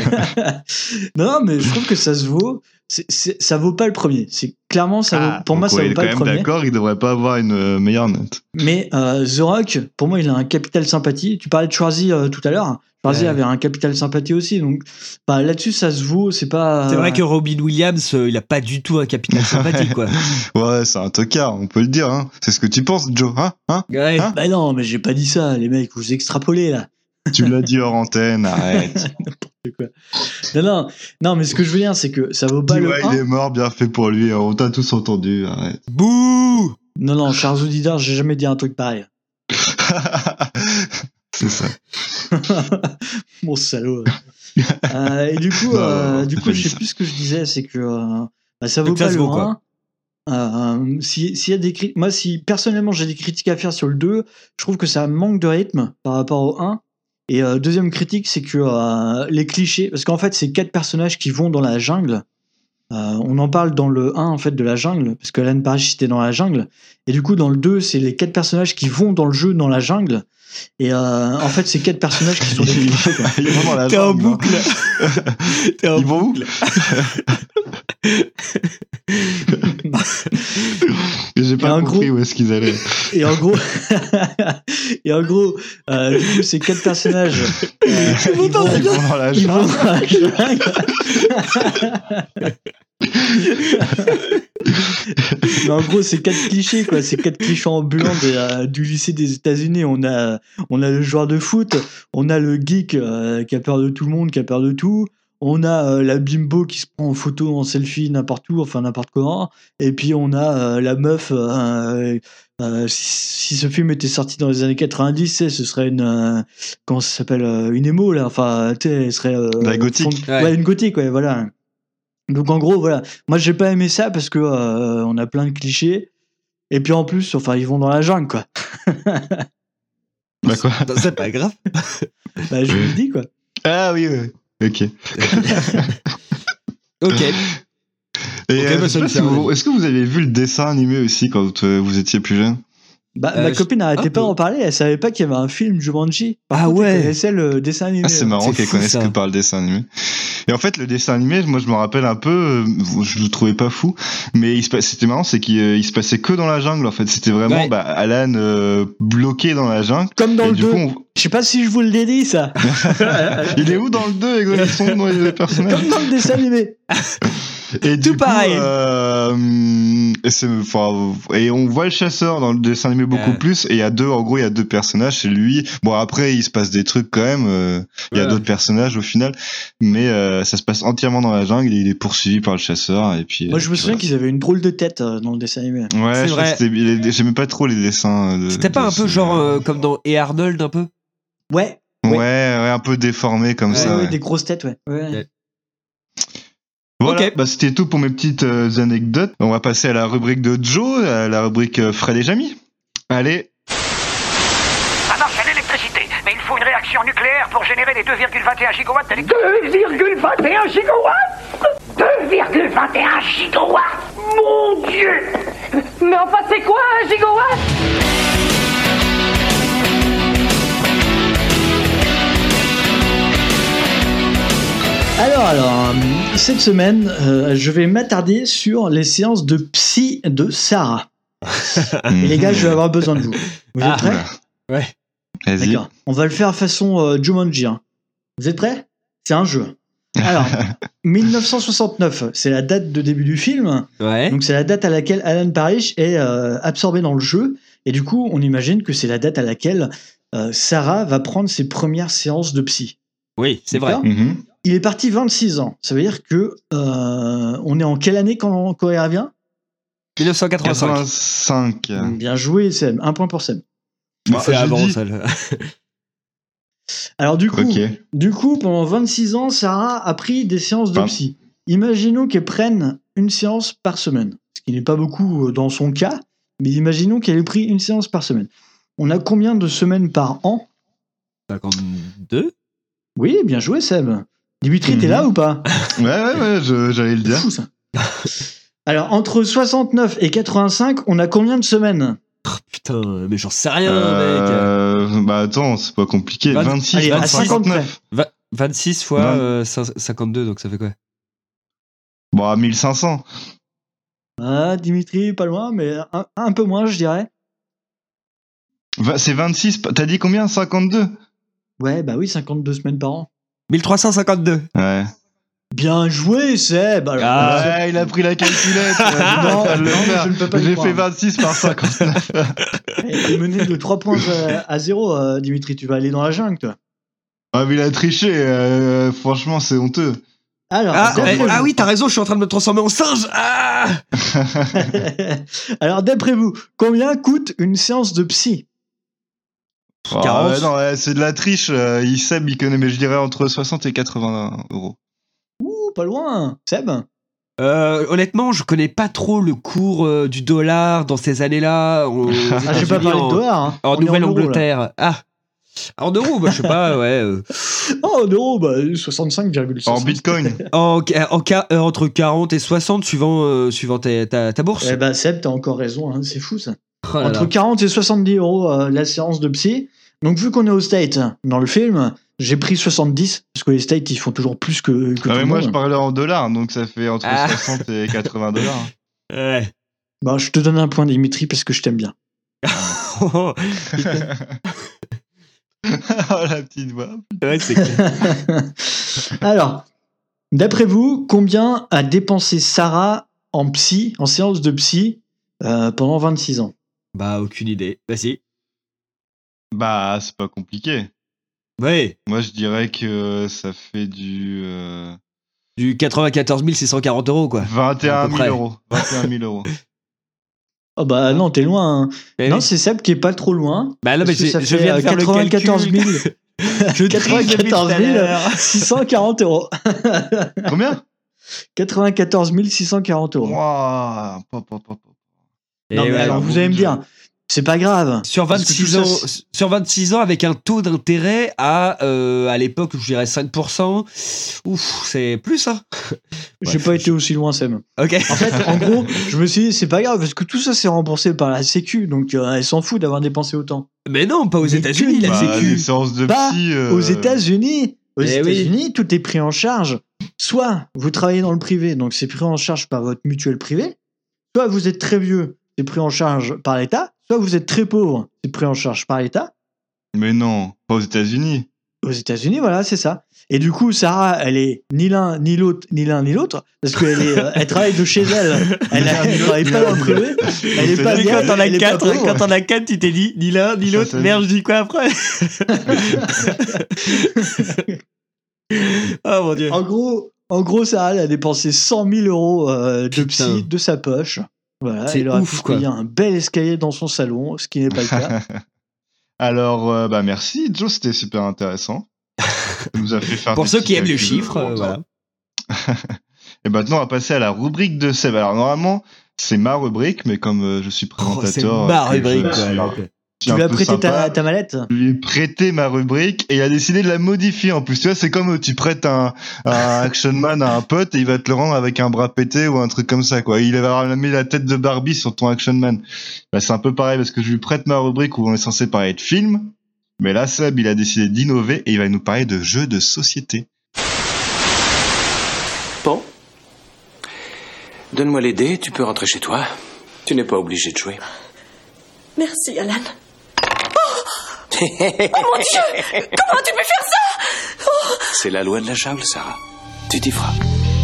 non, non, mais je trouve que ça se vaut. C'est, c'est, ça vaut pas le premier. C'est clairement ça vaut, Ah, pour moi donc, ça ouais, vaut il est pas quand le même premier. d'accord, il devrait pas avoir une euh, meilleure note. Mais euh, The Rock, pour moi, il a un capital sympathie. Tu parlais de Schwarzy euh, tout à l'heure. Schwarzy Ouais. avait un capital sympathie aussi. Donc bah, là-dessus, ça se vaut. C'est pas. C'est vrai que Robin Williams, euh, il a pas du tout un capital sympathie, quoi. Ouais, c'est un tocard, on peut le dire. Hein. C'est ce que tu penses, Joe, hein, hein Ouais. Hein Bah non, mais j'ai pas dit ça, les mecs. Vous extrapolez là. Tu l'as dit hors antenne, arrête. Non, non, non, mais ce que je veux dire, c'est que ça vaut pas Dis, le ouais, un. il est mort, bien fait pour lui. On t'a tous entendu, arrête. Bouh. Non, non, chers auditeurs, j'ai jamais dit un truc pareil. C'est ça. Mon salaud. Euh, et du coup, Non, euh, non, non, du t'as coup, pas je dit sais ça. plus ce que je disais, c'est que euh, bah, ça vaut Que ça pas se le vaut, quoi. un. Euh, si- s'il y a des cri- moi, si personnellement j'ai des critiques à faire sur le deux, je trouve que ça manque de rythme par rapport au un. Et euh, deuxième critique, c'est que euh, les clichés, parce qu'en fait, c'est quatre personnages qui vont dans la jungle. Euh, on en parle dans le un en fait de la jungle, parce que Alan Parrish était dans la jungle. Et du coup, dans le deux, c'est les quatre personnages qui vont dans le jeu dans la jungle. Et euh, en fait, c'est quatre personnages qui sont des clichés. Quoi. Ils vont dans la T'es en jungle, hein. boucle. T'es en Ils vont où boucle. J'ai Et pas en compris gros- où est-ce qu'ils allaient. Et en gros, et en gros, euh, du coup, ces quatre personnages, euh, ils vont, Ils vont dans la ils vont jungle. dans la jungle. Mais en gros, c'est quatre clichés, quoi. C'est quatre clichés ambulants des, euh, du lycée des États-Unis. On a, on a le joueur de foot, on a le geek euh, qui a peur de tout le monde, qui a peur de tout. On a euh, la bimbo qui se prend en photo, en selfie, n'importe où, enfin n'importe comment. Et puis on a euh, la meuf. Euh, euh, si, si ce film était sorti dans les années quatre-vingt-dix, tu sais, ce serait une. Euh, comment ça s'appelle euh, une émo, là. Enfin, tu sais, elle serait. Euh, La gothique. fond- Ouais. ouais, une gothique, ouais, voilà. Donc en gros, voilà. Moi, j'ai pas aimé ça parce que euh, on a plein de clichés. Et puis en plus, enfin, ils vont dans la jungle, quoi. Bah quoi? Non, c'est pas grave. Bah, je vous le dis, quoi. Ah oui, oui. Ok. Ok. Et Ok, euh, bah, je ça sais me pas fait si vous- rêver. est-ce que vous avez vu le dessin animé aussi quand euh, vous étiez plus jeune? Bah, Euh, ma je- copine n'arrêtait un pas peu. d'en parler, elle savait pas qu'il y avait un film Jumanji. Par Ah contre, ouais. elle connaissait le dessin animé. Ah, c'est ouais. marrant C'est qu'elle fou, connaisse ça. que par le dessin animé. Et en fait, le dessin animé, moi, je me rappelle un peu, euh, je le trouvais pas fou, mais il se passe- c'était marrant, c'est qu'il euh, il se passait que dans la jungle, en fait. C'était vraiment, Ouais. bah, Alan euh, bloqué dans la jungle. Comme dans Et le du deux. coup, on- Je sais pas si je vous l'ai dit, ça. il est où dans le deux, Egon? Ils sont dans les personnages. Comme dans le dessin animé. Et du Tout coup, pareil. euh, et, c'est, enfin, et on voit le chasseur dans le dessin animé beaucoup Ouais. plus. Et il y a deux, en gros, il y a deux personnages. C'est lui. Bon, après, il se passe des trucs quand même. euh, Il y a Ouais. d'autres personnages au final, mais euh, ça se passe entièrement dans la jungle. Et il est poursuivi par le chasseur. Et puis. Moi, euh, je me puis souviens voilà. qu'ils avaient une drôle de tête euh, dans le dessin animé. Ouais, C'est je crois vrai. que c'était- il est- j'aimais pas trop les dessins. De, C'était pas de un peu ce- genre euh, comme dans Et Arnold un peu. Ouais. Ouais, Ouais. ouais, un peu déformé comme Ouais, ça. ouais, ouais. des grosses têtes, ouais. ouais. Ouais. Voilà, Ok. bah c'était tout pour mes petites euh, anecdotes. On va passer à la rubrique de Joe, à la rubrique euh, Fred et Jamy. Allez. Ça marche à l'électricité, mais il faut une réaction nucléaire pour générer les deux virgule vingt et un gigawatts d'électricité. deux virgule vingt et un gigawatts deux virgule vingt et un gigawatts Mon Dieu. Mais enfin, c'est quoi un gigawatt? Alors, alors, euh, cette semaine, euh, je vais m'attarder sur les séances de psy de Sarah. Et les gars, je vais avoir besoin de vous. Vous êtes Ah. prêts? Ouais. Vas-y. D'accord. On va le faire façon euh, Jumanji. Hein. Vous êtes prêts? C'est un jeu. Alors, mille neuf cent soixante-neuf, c'est la date de début du film. Ouais. Donc, c'est la date à laquelle Alan Parrish est euh, absorbé dans le jeu. Et du coup, on imagine que c'est la date à laquelle euh, Sarah va prendre ses premières séances de psy. Oui, c'est vrai. D'accord. Mhm. Il est parti vingt-six ans. Ça veut dire que euh, on est en quelle année quand, quand il revient? dix-neuf cent quatre-vingt-cinq. quatre-vingt-cinq. Bien joué, Seb. Un point pour Seb. Bah, C'est j'ai avant dit. ça. le- Alors du coup, Ok. du coup, pendant vingt-six ans, Sarah a pris des séances de Vingt. psy. Imaginons qu'elle prenne une séance par semaine, ce qui n'est pas beaucoup euh, dans son cas, mais imaginons qu'elle ait pris une séance par semaine. On a combien de semaines par an? cinquante-deux. Oui, bien joué, Seb. Dimitri, t'es Mhm. là ou pas? Ouais, ouais, ouais, je- j'allais le C'est dire. fou, ça. Alors, entre soixante-neuf et quatre-vingt-cinq, on a combien de semaines? Putain, mais j'en sais rien, mec. Euh, bah attends, c'est pas compliqué. Vingt- vingt-six, Allez, à vingt-cinq, cinquante près. cinquante-neuf. Va- vingt-six fois Vingt. euh, cin- cinquante-deux, donc ça fait quoi? Bon, à mille cinq cents. Ah, Dimitri, pas loin, mais un, un peu moins, je dirais. Va- C'est vingt-six. T'as dit combien? cinquante-deux? Ouais, bah oui, cinquante-deux semaines par an. mille trois cent cinquante-deux. Ouais. Bien joué, Seb. Alors, Ah, Seb- Ouais, il a pris la calculette. Non, Je vais le non, faire. je ne peux pas y J'ai croire. fait vingt-six par cinquante-neuf. Il est mené de trois points à, à zéro, euh, Dimitri. Tu vas aller dans la jungle, toi. Ah, mais il a triché. euh, franchement, c'est honteux. Alors, Ah, d'après eh, vous- ah oui, t'as raison, je suis en train de me transformer en singe. Ah Alors, d'après vous, combien coûte une séance de psy? Ah, quarante. ouais, non, ouais, c'est de la triche. euh, il sait, il connaît, mais je dirais entre soixante et quatre-vingts euros. Ouh, pas loin. Seb? Euh, honnêtement, je connais pas trop le cours euh, du dollar dans ces années-là. aux Ah, j'ai pas États-Unis, parlé en, de dollars. Hein. en On est euros, là. Nouvelle-Angleterre. Ah, en euros, bah, je sais pas, ouais. euh, Oh, en euros, bah, soixante-cinq virgule soixante. En bitcoin. en, en, ca- euh, entre quarante et soixante, suivant, euh, suivant ta, ta, ta bourse. Eh bah, Seb, t'as encore raison. Hein. C'est fou, ça. Oh là Entre là. quarante et soixante-dix euros euh, la séance de psy. Donc, vu qu'on est au State dans le film, j'ai pris soixante-dix, parce que les States, ils font toujours plus que, que Ah, tout mais le moi, monde. je parlais en dollars, donc ça fait entre Ah. soixante et quatre-vingts dollars. Ouais. Bah, je te donne un point, Dimitri, parce que je t'aime bien. Oh, Oh, la petite voix. ouais, c'est clair. Alors, d'après vous, combien a dépensé Sarah en psy, en séance de psy, euh, pendant vingt-six ans? Bah, aucune idée. Bah, si. Bah, c'est pas compliqué. Ouais. Moi, je dirais que ça fait du euh, Du quatre-vingt-quatorze mille six cent quarante euros, quoi. vingt et À un peu mille près. euros. vingt et un mille euros. Oh bah non, t'es loin. hein. Eh non, oui. c'est Seb qui est pas trop loin. Bah, non, mais parce que j'ai- ça je fait, viens de euh, faire le quatre-vingt-quatorze calcul. mille. Je triche depuis tout à quatre-vingt-quatorze mille l'heure. six cent quarante euros. Combien? quatre-vingt-quatorze mille six cent quarante euros. Waouh. Pop, pop, pop, pop. Et Non, mais ouais, alors, un vous beau allez me budget. dire, c'est pas grave. Sur vingt-six ans, ça, sur vingt-six ans, avec un taux d'intérêt à, euh, à l'époque, je dirais cinq pour cent. Ouf, c'est plus, hein. J'ai ouais, pas je... été aussi loin, Sam. Ok. En fait, en gros, je me suis dit, c'est pas grave, parce que tout ça, c'est remboursé par la Sécu, donc euh, elle s'en fout d'avoir dépensé autant. Mais non, pas aux Mais États-Unis, la bah, Sécu. Les séances de bah, psy. Euh... Aux États-Unis. Aux Eh États-Unis, oui. tout est pris en charge. Soit vous travaillez dans le privé, donc c'est pris en charge par votre mutuelle privée. Soit vous êtes très vieux, c'est pris en charge par l'État. Soit vous êtes très pauvre, c'est pris en charge par l'État. Mais non, pas aux États-Unis. Aux États-Unis, voilà, c'est ça. Et du coup, Sarah, elle est ni l'un, ni l'autre, ni l'un, ni l'autre, parce qu'elle est, euh, elle travaille de chez elle. Elle, elle travaille pas dans le privé. Elle est pas bien. Quand on a quatre, quand on a quatre, tu t'es dit ni l'un, ni l'autre. Merde, je dis quoi après? Oh mon dieu. En gros, en gros, Sarah, elle a dépensé cent mille euros euh, de psy de sa poche. Voilà, c'est elle aurait ouf, pu payer un bel escalier dans son salon, ce qui n'est pas le cas. Alors, euh, bah merci, Joe, c'était super intéressant. Ça nous a fait faire pour ceux qui aiment les chiffres, euh, voilà. Et maintenant, on va passer à la rubrique de Seb. Alors, normalement, c'est ma rubrique, mais comme euh, je suis présentateur. Oh, c'est ma rubrique, je, quoi. Tu lui as prêté ta, ta mallette? Je lui ai prêté ma rubrique et il a décidé de la modifier en plus. Tu vois, c'est comme tu prêtes un, un Action Man à un pote et il va te le rendre avec un bras pété ou un truc comme ça, quoi. Il va mis la tête de Barbie sur ton Action Man. Bah, c'est un peu pareil parce que je lui prête ma rubrique où on est censé parler de films. Mais là, Seb, il a décidé d'innover et il va nous parler de jeux de société. Bon. Donne-moi les dés, tu peux rentrer chez toi. Tu n'es pas obligé de jouer. Merci, Alan. Oh mon Dieu! Comment tu peux faire ça? Oh. C'est la loi de la jungle, Sarah. Tu t'y feras.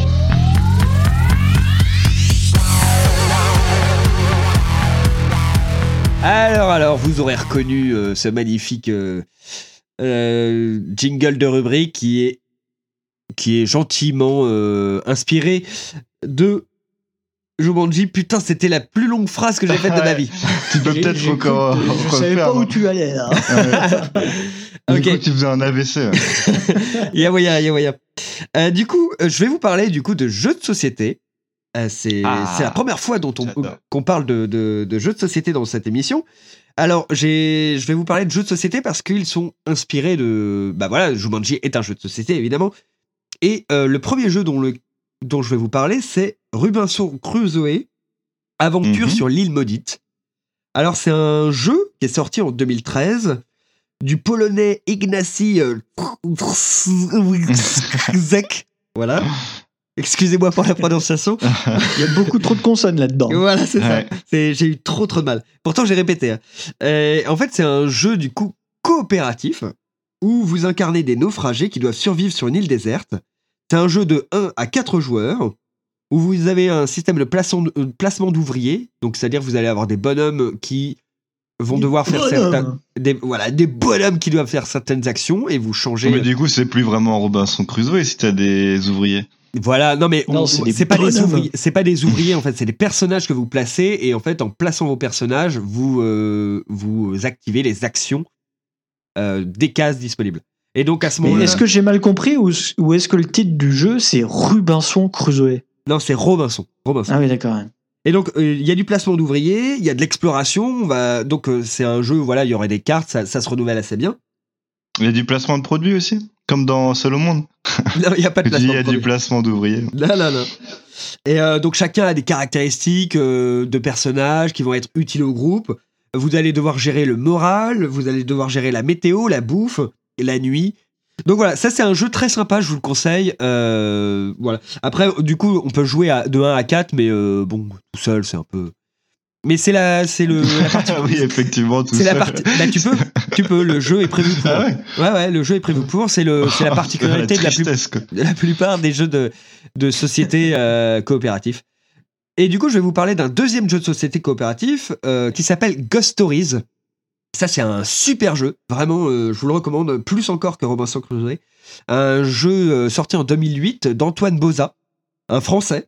Alors, alors, vous aurez reconnu euh, ce magnifique euh, euh, jingle de rubrique qui est, qui est gentiment euh, inspiré de Jumanji. Putain, c'était la plus longue phrase que j'ai faite de ma vie. Tu peux peut-être j'ai encore. Cru, je savais pas où tu allais là. Du Ok. coup, tu faisais un A V C. Ouais. Il y a moyen, il y a moyen. Euh, du coup, euh, je vais vous parler du coup de jeux de société. Euh, c'est, Ah, c'est la première fois dont on, j'adore. qu'on parle de, de, de jeux de société dans cette émission. Alors, j'ai, je vais vous parler de jeux de société parce qu'ils sont inspirés de... Bah voilà, Jumanji est un jeu de société, évidemment. Et euh, le premier jeu dont, le, dont je vais vous parler, c'est Robinson Crusoe, Aventure Mhm. sur l'île maudite. Alors, c'est un jeu qui est sorti en deux mille treize du polonais Ignacy euh, Zek. Voilà. Excusez-moi pour la prononciation. Il y a beaucoup trop de consonnes là-dedans. Voilà, c'est Ouais. ça. C'est, j'ai eu trop trop de mal. Pourtant, j'ai répété. hein. Euh, en fait, c'est un jeu du coup coopératif où vous incarnez des naufragés qui doivent survivre sur une île déserte. C'est un jeu de un à quatre joueurs où vous avez un système de placement, de placement d'ouvriers. Donc, c'est-à-dire que vous allez avoir des bonhommes qui vont Des devoir faire bonhommes. certains, des, voilà, des bonhommes qui doivent faire certaines actions et vous changez. Mais du coup, c'est plus vraiment Robinson Crusoe si t'as des ouvriers. Voilà, non mais Non, on- c'est c'est, des pas des bonhommes. ouvriers, c'est pas des ouvriers en fait, c'est des personnages que vous placez et en fait en plaçant vos personnages, vous euh, vous activez les actions euh, des cases disponibles. Et donc à ce Mais moment-là, est-ce que j'ai mal compris ou, ou est-ce que le titre du jeu c'est Robinson Crusoe? non, c'est Robinson, Robinson. Ah oui, d'accord. ouais. Et donc euh, il y a du placement d'ouvriers, il y a de l'exploration, on va donc euh, c'est un jeu, voilà, il y aurait des cartes, ça, ça se renouvelle assez bien. Il y a du placement de produits aussi, comme dans Seul au monde. Non, il y a pas de Tu dis, placement il y a de produits. du placement d'ouvriers. Non, non, non. Et euh, donc chacun a des caractéristiques euh, de personnages qui vont être utiles au groupe. Vous allez devoir gérer le moral, vous allez devoir gérer la météo, la bouffe, la nuit. Donc voilà, ça c'est un jeu très sympa, je vous le conseille. Euh, voilà. Après, du coup, on peut jouer à, de un à quatre, mais euh, bon, tout seul, c'est un peu... Mais c'est la, c'est le, la partie... oui, effectivement, tout C'est ça. la partie... Bah, tu peux, tu peux, le jeu est prévu pour. Ah ouais ouais, ouais, le jeu est prévu pour. C'est, le, c'est la particularité de la, plus, tristesse, quoi. de la plupart des jeux de, de société euh, coopératifs. Et du coup, je vais vous parler d'un deuxième jeu de société coopératif euh, qui s'appelle Ghost Stories. Ça, c'est un super jeu. Vraiment, euh, je vous le recommande plus encore que Robinson Crusoe. Un jeu euh, sorti en deux mille huit d'Antoine Boza, un Français.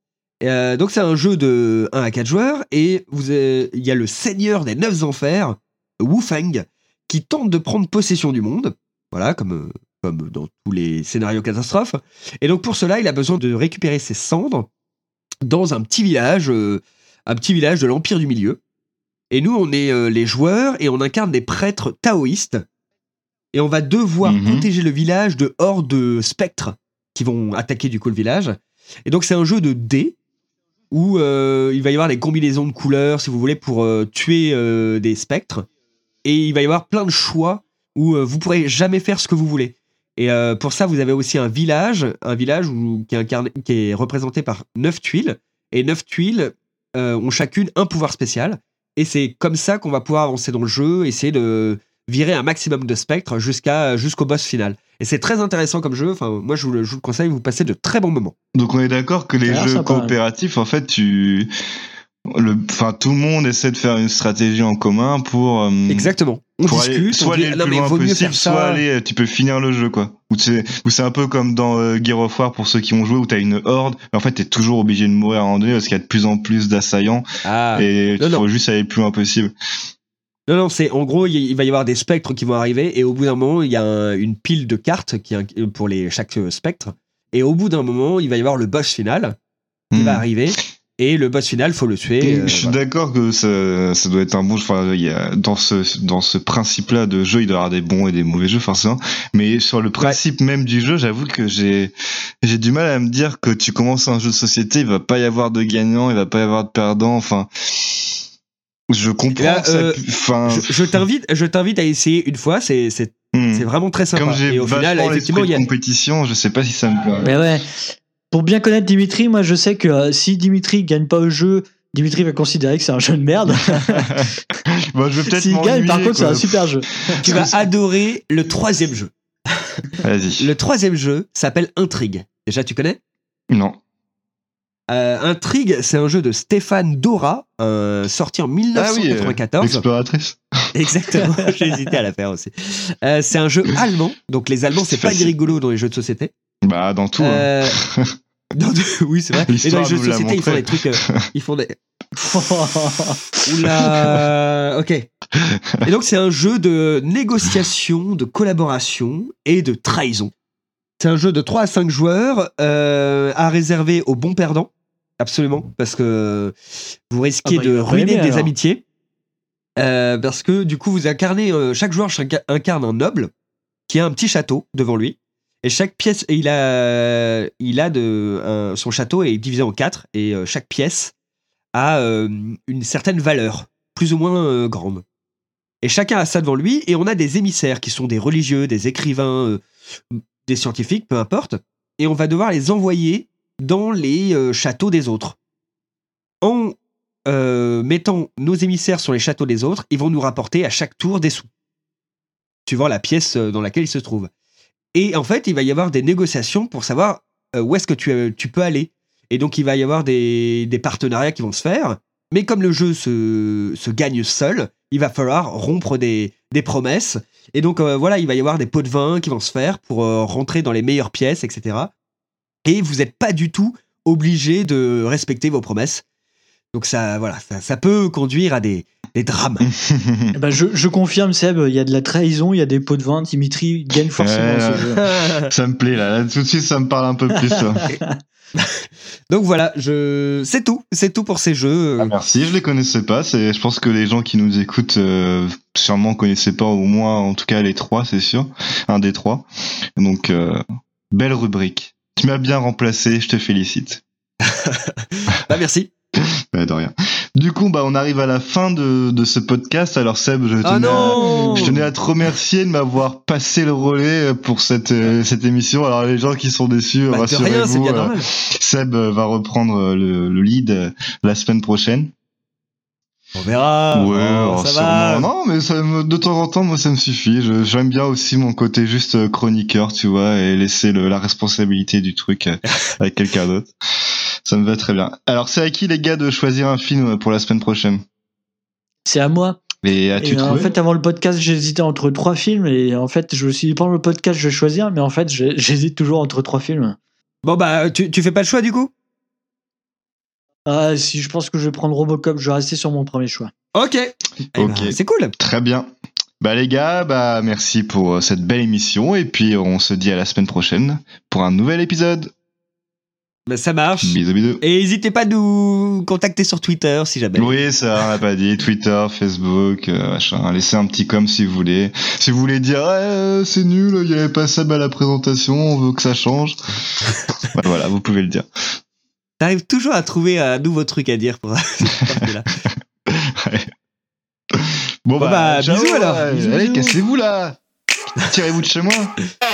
Euh, donc, c'est un jeu de un à quatre joueurs. Et vous avez- il y a le seigneur des neuf enfers, Wu Feng, qui tente de prendre possession du monde. Voilà, comme, euh, comme dans tous les scénarios catastrophes. Et donc, pour cela, il a besoin de récupérer ses cendres dans un petit village, euh, un petit village de l'Empire du Milieu. Et nous, on est euh, les joueurs et on incarne des prêtres taoïstes. Et on va devoir Mhm. protéger le village de hordes de spectres qui vont attaquer du coup le village. Et donc c'est un jeu de dés où euh, il va y avoir des combinaisons de couleurs, si vous voulez, pour euh, tuer euh, des spectres. Et il va y avoir plein de choix où euh, vous pourrez jamais faire ce que vous voulez. Et euh, pour ça, vous avez aussi un village, un village où, qui, est incarné, qui est représenté par neuf tuiles. Et neuf tuiles euh, ont chacune un pouvoir spécial. Et c'est comme ça qu'on va pouvoir avancer dans le jeu, essayer de virer un maximum de spectres jusqu'à, jusqu'au boss final. Et c'est très intéressant comme jeu. Enfin, moi, je vous le, je vous le conseille, vous passez de très bons moments. Donc on est d'accord que les Ça a l'air jeux sympa, coopératifs, en fait, tu, le, enfin tout le monde essaie de faire une stratégie en commun pour. euh, Exactement. On pour aller, discute, soit on dit, aller le non, plus mais loin vaut mieux possible, faire ça. soit aller, tu peux finir le jeu, quoi. Ou c'est, ou c'est un peu comme dans euh, Gear of War pour ceux qui ont joué, où t'as une horde, mais en fait t'es toujours obligé de mourir à un moment donné parce qu'il y a de plus en plus d'assaillants, Ah. et Non, il faut non. juste aller le plus loin possible. Non, non, c'est en gros, il il va y avoir des spectres qui vont arriver, et au bout d'un moment, il y a un- une pile de cartes qui est un- pour les, chaque euh, spectre. Et au bout d'un moment, il va y avoir le boss final qui Mhm. va arriver, et le boss final, faut le tuer. Et euh, je suis voilà. d'accord que ça, ça doit être un bon jeu. Enfin, il y a, dans ce, dans ce principe-là de jeu, il doit y avoir des bons et des mauvais jeux, forcément. Mais sur le principe même du jeu, j'avoue que j'ai, j'ai du mal à me dire que tu commences un jeu de société, il va pas y avoir de gagnant, il va pas y avoir de perdant. Enfin, je comprends. Là, que ça euh, pu- enfin, je, je t'invite, je t'invite à essayer une fois. C'est, c'est, hmm. c'est vraiment très sympa. Comme j'ai Et au final, vachement effectivement, l'esprit il y de a. compétition, je sais pas si ça me plaît. Mais ouais. Pour bien connaître Dimitri, moi je sais que euh, si Dimitri gagne pas au jeu, Dimitri va considérer que c'est un jeu de merde. Bon, je vais peut-être S'il gagne, par m'ennuyer, contre, c'est quoi. un super jeu. Tu vas adorer le troisième jeu. Vas-y. Le troisième jeu s'appelle Intrigue. Déjà, tu connais? Non. Euh, Intrigue, c'est un jeu de Stéphane Dora, euh, sorti en Ah oui, euh, mille neuf cent quatre-vingt-quatorze. exploratrice. Exactement, j'ai hésité à la faire aussi. Euh, c'est un jeu allemand, donc les Allemands, c'est C'est pas facile. rigolo dans les jeux de société. Bah, dans tout. hein. Euh, dans- oui, c'est vrai. Et dans L'histoire les jeux de nous l'a société, ils font montré. des trucs. euh, ils font des. Oula. Ok. Et donc, c'est un jeu de négociation, de collaboration et de trahison. C'est un jeu de trois à cinq joueurs euh, à réserver aux bons perdants. Absolument. Parce que vous risquez Ah bah, il de va pas ruiner aimer, des alors. amitiés. Euh, parce que du coup, vous incarnez. euh, chaque joueur chaque- incarne un noble qui a un petit château devant lui. Et chaque pièce, et il a, il a de, un- son château est divisé en quatre. Et euh, chaque pièce a euh, une certaine valeur, plus ou moins euh, grande. Et chacun a ça devant lui. Et on a des émissaires qui sont des religieux, des écrivains, euh, des scientifiques, peu importe. Et on va devoir les envoyer dans les euh, châteaux des autres. En euh, mettant nos émissaires sur les châteaux des autres, ils vont nous rapporter à chaque tour des sous, suivant la pièce euh, dans laquelle ils se trouvent. Et en fait, il va y avoir des négociations pour savoir euh, où est-ce que tu, euh, tu peux aller. Et donc, il va y avoir des, des partenariats qui vont se faire. Mais comme le jeu se, se gagne seul, il va falloir rompre des, des promesses. Et donc, euh, voilà, il va y avoir des pots de vin qui vont se faire pour euh, rentrer dans les meilleures pièces, et cetera. Et vous n'êtes pas du tout obligé de respecter vos promesses. Donc, ça, voilà, ça, ça peut conduire à des, des drames. Eh ben, je, je confirme, Seb, il y a de la trahison, il y a des pots de vin. Dimitri gagne forcément Ouais, ce là, jeu. ça me plaît là. Là, tout de suite, ça me parle un peu plus. ça. Donc voilà, je... c'est tout. C'est tout pour ces jeux. Ah, merci, je les connaissais pas. C'est, je pense que les gens qui nous écoutent euh, sûrement connaissaient pas, au moins, en tout cas les trois, c'est sûr, un des trois. Donc euh, belle rubrique. Tu m'as bien remplacé, je te félicite. Bah merci. Bah, de rien. Du coup, bah on arrive à la fin de, de ce podcast. Alors Seb, je tenais, Ah non à, je tenais à te remercier de m'avoir passé le relais pour cette euh, cette émission. Alors les gens qui sont déçus, Bah, de rassurez-vous, rien, c'est bien euh, normal. Seb euh, va reprendre le, le lead euh, la semaine prochaine. On verra. Ouais, Oh, alors ça sûrement. va. Non, mais ça me, de temps en temps, moi, ça me suffit. Je, j'aime bien aussi mon côté juste euh, chroniqueur, tu vois, et laisser le, la responsabilité du truc euh, avec quelqu'un d'autre. Ça me va très bien. Alors, c'est à qui, les gars, de choisir un film pour la semaine prochaine? C'est à moi. Et as-tu Et en trouvé? fait, avant le podcast, j'hésitais entre trois films. Et en fait, je me suis dit, pendant le podcast, je vais choisir. Mais en fait, j'ai- j'hésite toujours entre trois films. Bon bah, tu, tu fais pas le choix du coup? Ah, si je pense que je vais prendre Robocop, je vais rester sur mon premier choix. Ok. Eh ben, Ok. c'est cool. Très bien. Bah, les gars, bah, merci pour euh, cette belle émission. Et puis, on se dit à la semaine prochaine pour un nouvel épisode. Bah, ça marche. Bisous, bisous. Et n'hésitez pas à nous contacter sur Twitter si jamais. Oui, ça, on n'a pas dit. Twitter, Facebook, euh, machin. Laissez un petit com si vous voulez. Si vous voulez dire, eh, c'est nul, il n'y avait pas ça à la présentation, on veut que ça change. Bah, voilà, vous pouvez le dire. T'arrives toujours à trouver un nouveau truc à dire pour cette partie-là. Ouais. Bon, Bon, bah, bah, ciao, bisous alors. Allez, Bisous, allez bisous. cassez-vous là. Tirez-vous de chez moi.